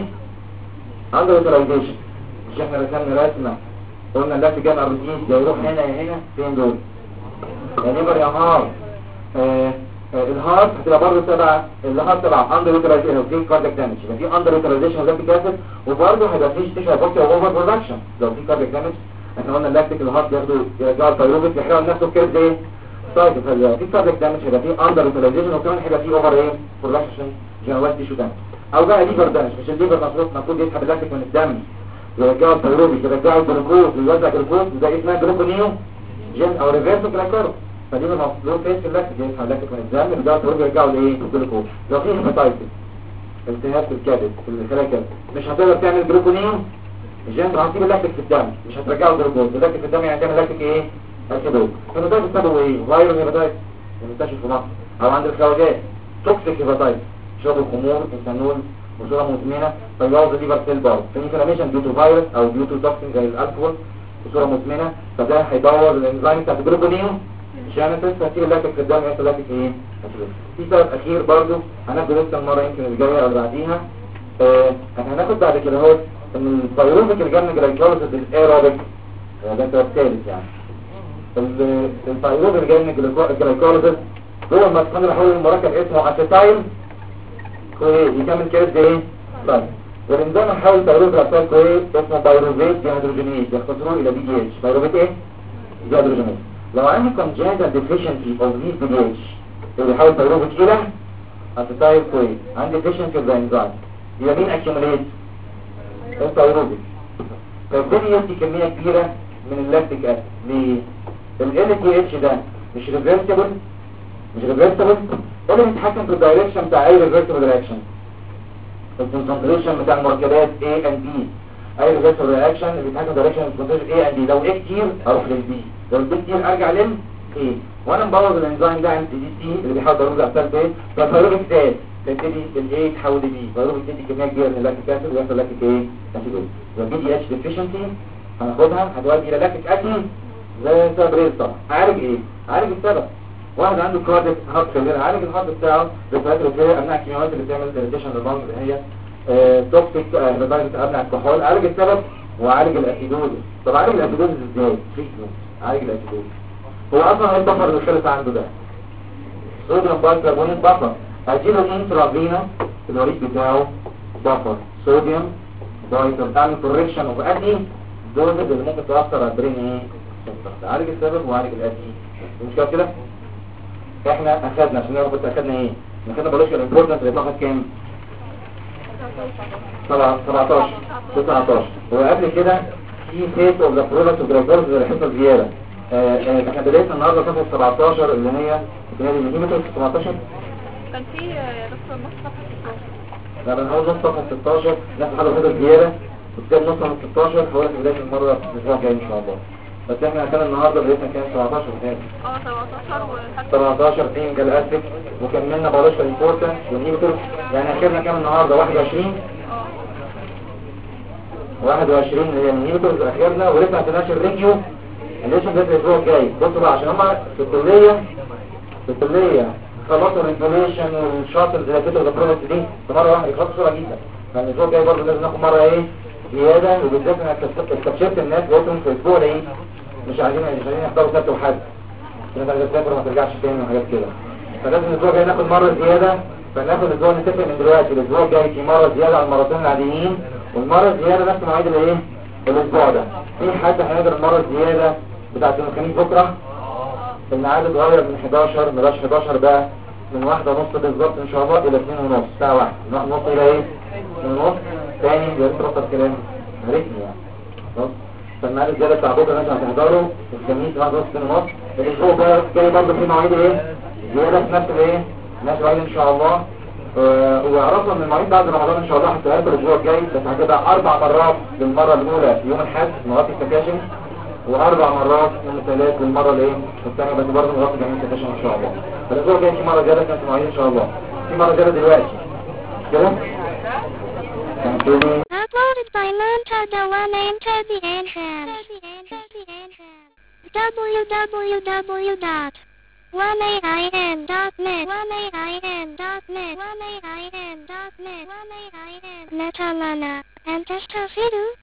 يوتيلايزيشن. مش احنا رسمنا رسمه قلنا اللاكتيك جان اربيتين يروح هنا يا هنا فين دول يا ليفر يا هارت. الهارت هتبقى برضه تبع الهارت تبع اندر يوتيلايزيشن في كاردياك دامج يبقى في اندر يوتيلايزيشن لاكتيك اسيد وبرضه هيبقى في تيشو هايبوكسيا اوفر برودكشن لو في كاردياك دامج. احنا قلنا اللاكتيك الهارت بياخدوا يرجعوا الثايرويد يحرقوا نفسه كيرف ايه طيب في كاردياك دامج هيبقى في اندر يوتيلايزيشن وكمان هيبقى في اوفر ايه برودكشن جنرال تيشو دامج او بقى ليفر دامج. مش الليفر المفروض يسحب اللاكتيك من الدم يرجعوا الثايرويد يرجعوا الجلوكوز ويوزع الجلوكوز ده اسمها جلوكونيو جين او ريفيرس جلايكوز. فدي المفروض فيس اللاكتيك يسحب اللاكتيك من الدم يرجعوا الثايرويد يرجعوا لايه الجلوكوز. لو في هيباتايتس التهاب في الكبد في الخلايا الكبد مش هتقدر تعمل جلوكونيو جين هتسيب اللاكتيك في الدم مش هترجعه الجلوكوز. اللاكتيك في الدم يعني تعمل لاكتيك ايه اسيدوز. فالهيباتايتس سببه ايه فيروس هيباتايتس منتشر في مصر او عند الخواجات توكسيك هيباتايتس شرب الخمور الفانول بصوره مزمنه فيبوظ الليفر سيل برضه في انفلاميشن ديو تو فيروس او ديو تو توكسين زي الالكول بصوره مزمنه فده هيبوظ الانزيم بتاع الجلوكونيو جينيسيس هتسيب اللاكتيك في الدم يحصل لاكتيك ايه في سبب اخير برضه هناخده لسه المره يمكن الجايه او اللي بعديها. احنا هناخد بعد كده اهو ان الفيروسك اللي جاي من الجلايكوليسيس الايروبيك ده السبب الثالث يعني الفيروس اللي جاي من الجلايكوليسيس هو المسخن اللي حول المركب اسمه اسيتايل يكمل كده ايه طيب والانزيم حول فيروس رابطال كويس اسمه بايروفيت ديهيدروجينيز يختصروه الى بي دي اتش بايروفيت ايه ديهيدروجينيز. لو عندي congenital deficiency of these BDH اللي بيحول فيروس الى اسيتايل كويس عندي deficiency of the enzyme يبقى مين accumulate الفيروس فالبدي يدي كمية كبيرة من اللاكتيك اسيد ليه LDH ده مش reversible اللي بيتحكم في الدايركشن بتاع اي reversible reaction الكونسنتريشن بتاع المركبات A and B اي reversible reaction اللي بيتحكم في الدايركشن الكونسنتريشن A and B لو A كتير اروح للB لو الB كتير ارجع لل A وانا مبوظ الانزيم ده عند DDC اللي بيحاول يرد على السيل ايه فالفيروس زاد تبتدي ال A تحول ل B فالفيروس بتدي كميه كبيره من اللاكتيك اسيد ويحصل لاكتيك ايه اسيدوز. يبقى BDH deficiency هناخدها هتؤدي الى لاكتيك اسيد زي سبب ريز طبعا. عالج السبب واحد عنده كارديك هارت فيلير عالج الهارت بتاعه بالفيروس اللي امنع الكيماويات اللي بتعمل irritation للبلد اللي هي توكسيك هيباتايتس امنع الكحول عالج السبب وعالج الاسيدوز. طب عالج الاسيدوز ازاي عالج الاسيدوز هو اصلا ايه البفر اللي خلص عنده ده صوديوم بايكربونات بفر اديله انترافينا في الوريد بتاعه بفر صوديوم بايكربونات تعمل كوركشن اوف ادي دوز اللي ممكن تاثر على البرين ايه عالج السبب وعالج الاسيد. مش كده احنا اخدنا عشان نعرف بس اخدنا ايه اخدنا بلوشكال امبورتنس اللي بتاخد كام 19 وقبل كده في فيت اوف ذا برودكت اوف جلايكوليسيس اللي حصل زياده. احنا بدايه النهارده صفحه 17 اللي هي الهيماتوكس 17 كان في يا دكتور نص صفحة 16. لا، انا هقول نص صفحة 16 ناخد حاجة كده زيادة، وكتاب نص من 16 هقول لك بداية المرة الأسبوع الجاي إن شاء الله. بس احنا كان النهارده بدايتنا كام 17 تاني. 17 ولحد 17 في جلاسك، وكملنا بلاش الامبورتنس والنيوتر، يعني اخرنا كام النهارده 21 اللي هي النيوترز اخرنا، ولسه ما عندناش الرينيو اللي لسه ده الاسبوع الجاي. بصوا بقى عشان هم في الكليه خلصوا الريجوليشن والشاطر زي كده والبرودكت دي في مره واحده يخلصوا بسرعه جدا. فالاسبوع الجاي برضه لازم ناخد مره ايه زياده، وبالذات انا استكشفت الناس بقيتهم في اسبوع ايه مش عايزين يحضروا سبت وحد، عشان انت تسافر وما ترجعش تاني وحاجات كده. فلازم الاسبوع الجاي ناخد مره زياده، فناخد الاسبوع نتفق من دلوقتي الاسبوع الجاي في مره زياده على المرتين العاديين، والمره الزياده نفس مواعيد الايه الاسبوع ده. في حد هيقدر المره الزياده بتاعت يوم الخميس بكره؟ الميعاد اتغير من 11 بلاش 11 بقى من 1:30 بالظبط ان شاء الله الى 2:30 الساعه 1 من 1:30 الى ايه 2:30 تاني. يا ريت ترطب كلام عرفني يعني خلاص. فالميعاد الزياده بتاع بكره الناس هتحضروا الخميس 1:30 الاسبوع ده جاي برضه في مواعيد ايه زياده في نفس الايه نفس المواعيد ان شاء الله. وعرفنا ان المواعيد بعد رمضان ان شاء الله هتبقى الاسبوع الجاي، بس هتبقى 4 مرات للمره الاولى يوم الاحد مرات السكاشن، واربع مرات من الثلاث للمره الايه الثانيه، بس برضه نغطي جميع السكاشن ان شاء الله. فالاسبوع الجاي في مره زياده كانت مواعيد ان شاء الله، في مره زياده دلوقتي كده. Uploaded by Montada One into the entrance. www.1aim.net Netamana and Testafidu